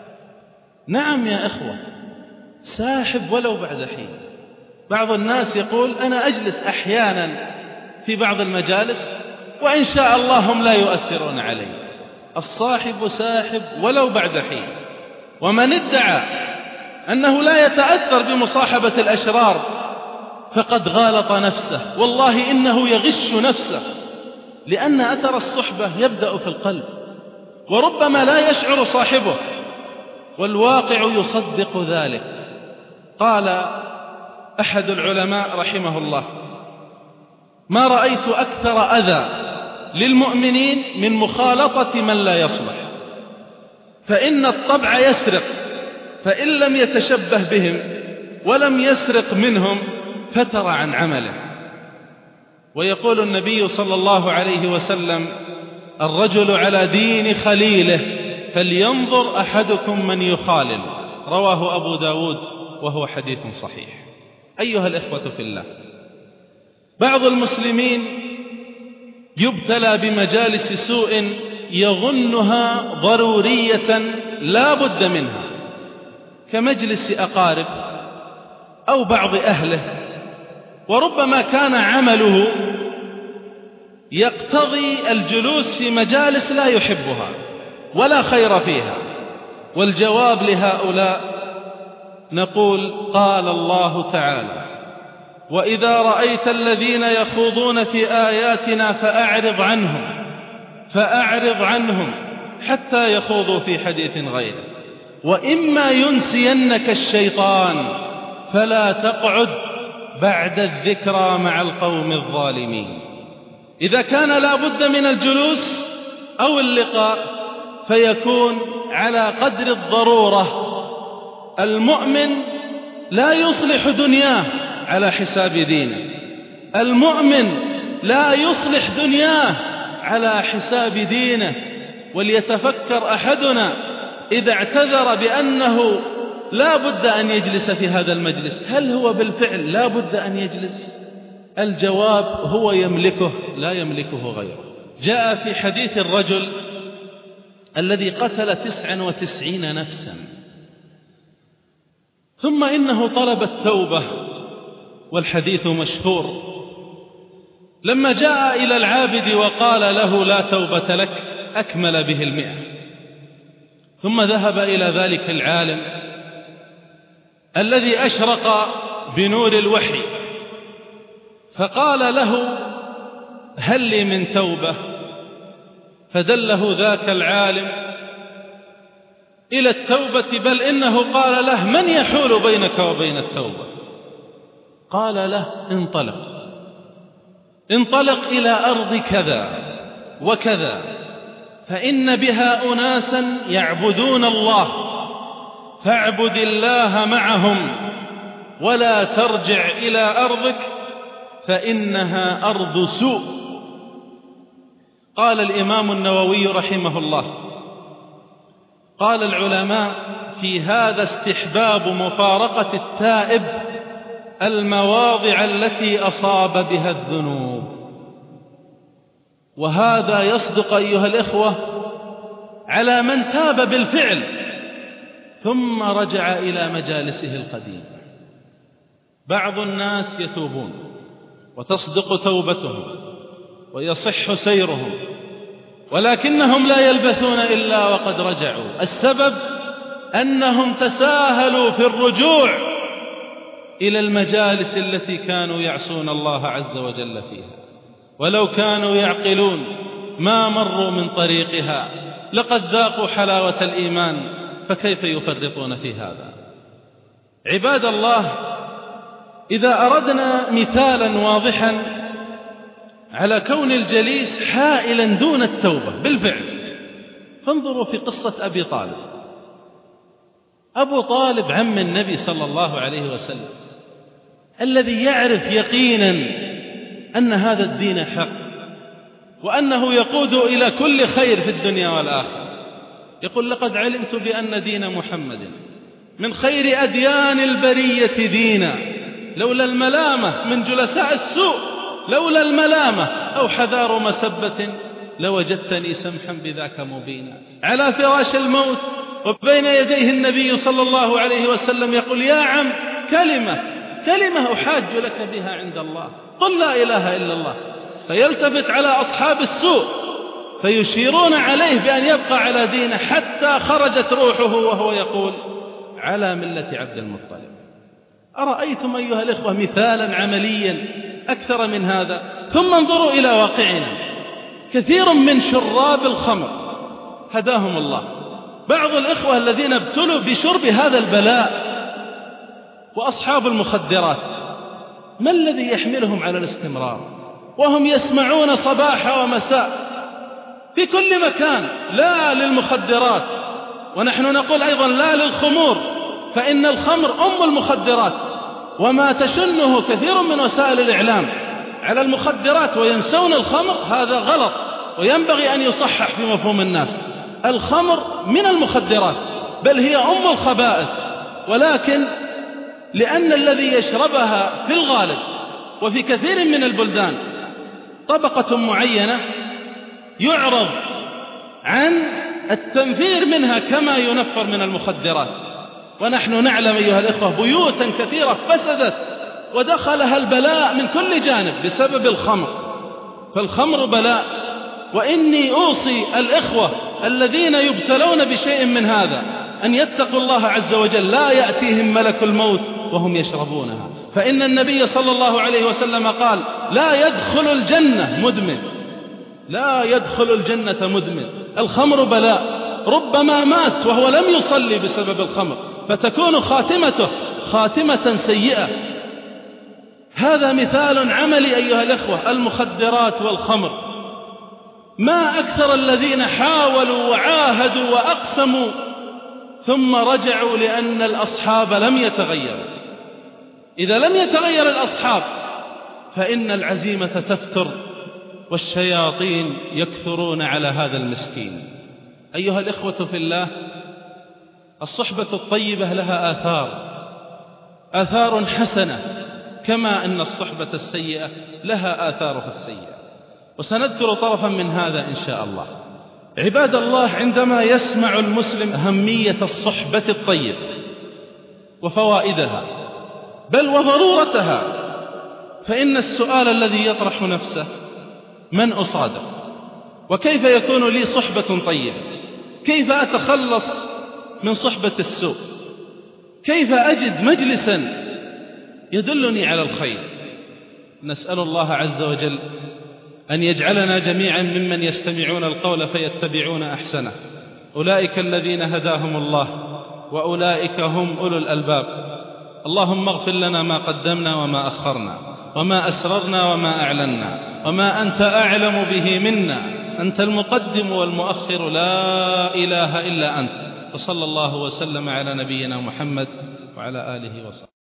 نعم يا إخوة، ساحب ولو بعد حين. بعض الناس يقول أنا أجلس أحيانا في بعض المجالس وإن شاء الله هم لا يؤثرون علي. الصاحب ساحب ولو بعد حين. ومن ادعى أنه لا يتأثر بمصاحبة الأشرار فقد غالط نفسه، والله إنه يغش نفسه، لأن أثر الصحبة يبدأ في القلب وربما لا يشعر صاحبه، والواقع يصدق ذلك. قال أحد العلماء رحمه الله: ما رأيت أكثر أذى للمؤمنين من مخالطة من لا يصلح، فإن الطبع يسرق، فإن لم يتشبه بهم ولم يسرق منهم فتر عن عمله. ويقول النبي صلى الله عليه وسلم: الرجل على دين خليله فلينظر أحدكم من يخالل. رواه أبو داود وهو حديث صحيح. أيها الإخوة في الله، بعض المسلمين يبتلى بمجالس سوء يظنها ضرورية لا بد منها، كمجلس أقارب أو بعض أهله، وربما كان عمله يقتضي الجلوس في مجالس لا يحبها ولا خير فيها. والجواب لهؤلاء نقول: قال الله تعالى: وإذا رأيت الذين يخوضون في آياتنا فأعرض عنهم حتى يخوضوا في حديث غيره، وإما ينسينك الشيطان فلا تقعد بعد الذكرى مع القوم الظالمين. إذا كان لا بد من الجلوس أو اللقاء فيكون على قدر الضرورة. المؤمن لا يصلح دنياه على حساب دينه، المؤمن لا يصلح دنياه على حساب دينه. وليتفكر أحدنا إذا اعتذر بأنه لا بد أن يجلس في هذا المجلس، هل هو بالفعل لا بد أن يجلس؟ الجواب: هو يملكه لا يملكه غيره. جاء في حديث الرجل الذي قتل 99 نفسا ثم إنه طلب التوبة، والحديث مشهور. لما جاء إلى العابد وقال له لا توبة لك أكمل به 100، ثم ذهب إلى ذلك العالم الذي أشرق بنور الوحي فقال له: هل لي من توبة؟ فدله ذاك العالم إلى التوبة، بل إنه قال له: من يحول بينك وبين التوبة؟ قال له: انطلق إلى أرض كذا وكذا، فإن بها أناسا يعبدون الله، فاعبد الله معهم ولا ترجع إلى أرضك فإنها أرض سوء. قال الإمام النووي رحمه الله: قال العلماء في هذا استحباب مفارقة التائب المواضع التي أصاب بها الذنوب. وهذا يصدق أيها الإخوة على من تاب بالفعل ثم رجع إلى مجالسه القديمة. بعض الناس يتوبون وتصدق توبتهم ويصح سيرهم، ولكنهم لا يلبثون إلا وقد رجعوا. السبب أنهم تساهلوا في الرجوع إلى المجالس التي كانوا يعصون الله عز وجل فيها، ولو كانوا يعقلون ما مروا من طريقها لقد ذاقوا حلاوة الإيمان، فكيف يفرطون في هذا؟ عباد الله، إذا أردنا مثالا واضحا على كون الجليس حائلا دون التوبة بالفعل، فانظروا في قصة أبي طالب. أبو طالب عم النبي صلى الله عليه وسلم، الذي يعرف يقينا أن هذا الدين حق وأنه يقود إلى كل خير في الدنيا والآخرة، يقول: لقد علمت بأن دين محمد من خير أديان البرية دينا، لولا الملامة من جلساء السوء، لولا الملامة أو حذار مسبة لوجدتني سمحا بذاك مبينا. على فراش الموت وبين يديه النبي صلى الله عليه وسلم يقول: يا عم، كلمة أحاج لك بها عند الله، قل لا إله إلا الله. فيلتفت على أصحاب السوء فيشيرون عليه بأن يبقى على دينه حتى خرجت روحه وهو يقول: على ملة عبد المطلب. أرأيتم أيها الإخوة مثالا عمليا أكثر من هذا؟ ثم انظروا إلى واقعنا. كثير من شراب الخمر هداهم الله، بعض الإخوة الذين ابتلوا بشرب هذا البلاء، وأصحاب المخدرات، ما الذي يحملهم على الاستمرار وهم يسمعون صباح ومساء في كل مكان لا للمخدرات؟ ونحن نقول أيضا لا للخمور، فإن الخمر أم المخدرات، وما تشنه كثير من وسائل الإعلام على المخدرات وينسون الخمر هذا غلط، وينبغي أن يصحح في مفهوم الناس. الخمر من المخدرات، بل هي أم الخبائث، ولكن لأن الذي يشربها في الغالب وفي كثير من البلدان طبقة معينة يعرض عن التنفير منها كما ينفر من المخدرات. ونحن نعلم أيها الإخوة بيوتا كثيرة فسدت ودخلها البلاء من كل جانب بسبب الخمر، فالخمر بلاء. وإني أوصي الإخوة الذين يبتلون بشيء من هذا أن يتقوا الله عز وجل، لا يأتيهم ملك الموت وهم يشربونها، فإن النبي صلى الله عليه وسلم قال: لا يدخل الجنة مدمن، لا يدخل الجنة مدمن. الخمر بلاء، ربما مات وهو لم يصلي بسبب الخمر، فتكون خاتمته خاتمة سيئة. هذا مثال عملي أيها الإخوة، المخدرات والخمر. ما أكثر الذين حاولوا وعاهدوا وأقسموا ثم رجعوا لأن الأصحاب لم يتغيروا. إذا لم يتغير الأصحاب فإن العزيمة تفتر والشياطين يكثرون على هذا المسكين. أيها الإخوة في الله، الصحبة الطيبة لها آثار حسنة، كما أن الصحبة السيئة لها آثارها السيئة، وسنذكر طرفا من هذا إن شاء الله. عباد الله، عندما يسمع المسلم أهمية الصحبة الطيبة وفوائدها بل وضرورتها، فإن السؤال الذي يطرح نفسه: من أصادق؟ وكيف يكون لي صحبة طيبة؟ كيف أتخلص من صحبة السوء؟ كيف أجد مجلسا يدلني على الخير؟ نسأل الله عز وجل أن يجعلنا جميعا ممن يستمعون القول فيتبعون أحسنه. أولئك الذين هداهم الله وأولئك هم أولو الألباب. اللهم اغفر لنا ما قدمنا وما أخرنا وما أسررنا وما أعلنا وما أنت أعلم به منا، أنت المقدم والمؤخر، لا إله إلا أنت. وصلى الله وسلم على نبينا محمد وعلى آله وصحبه.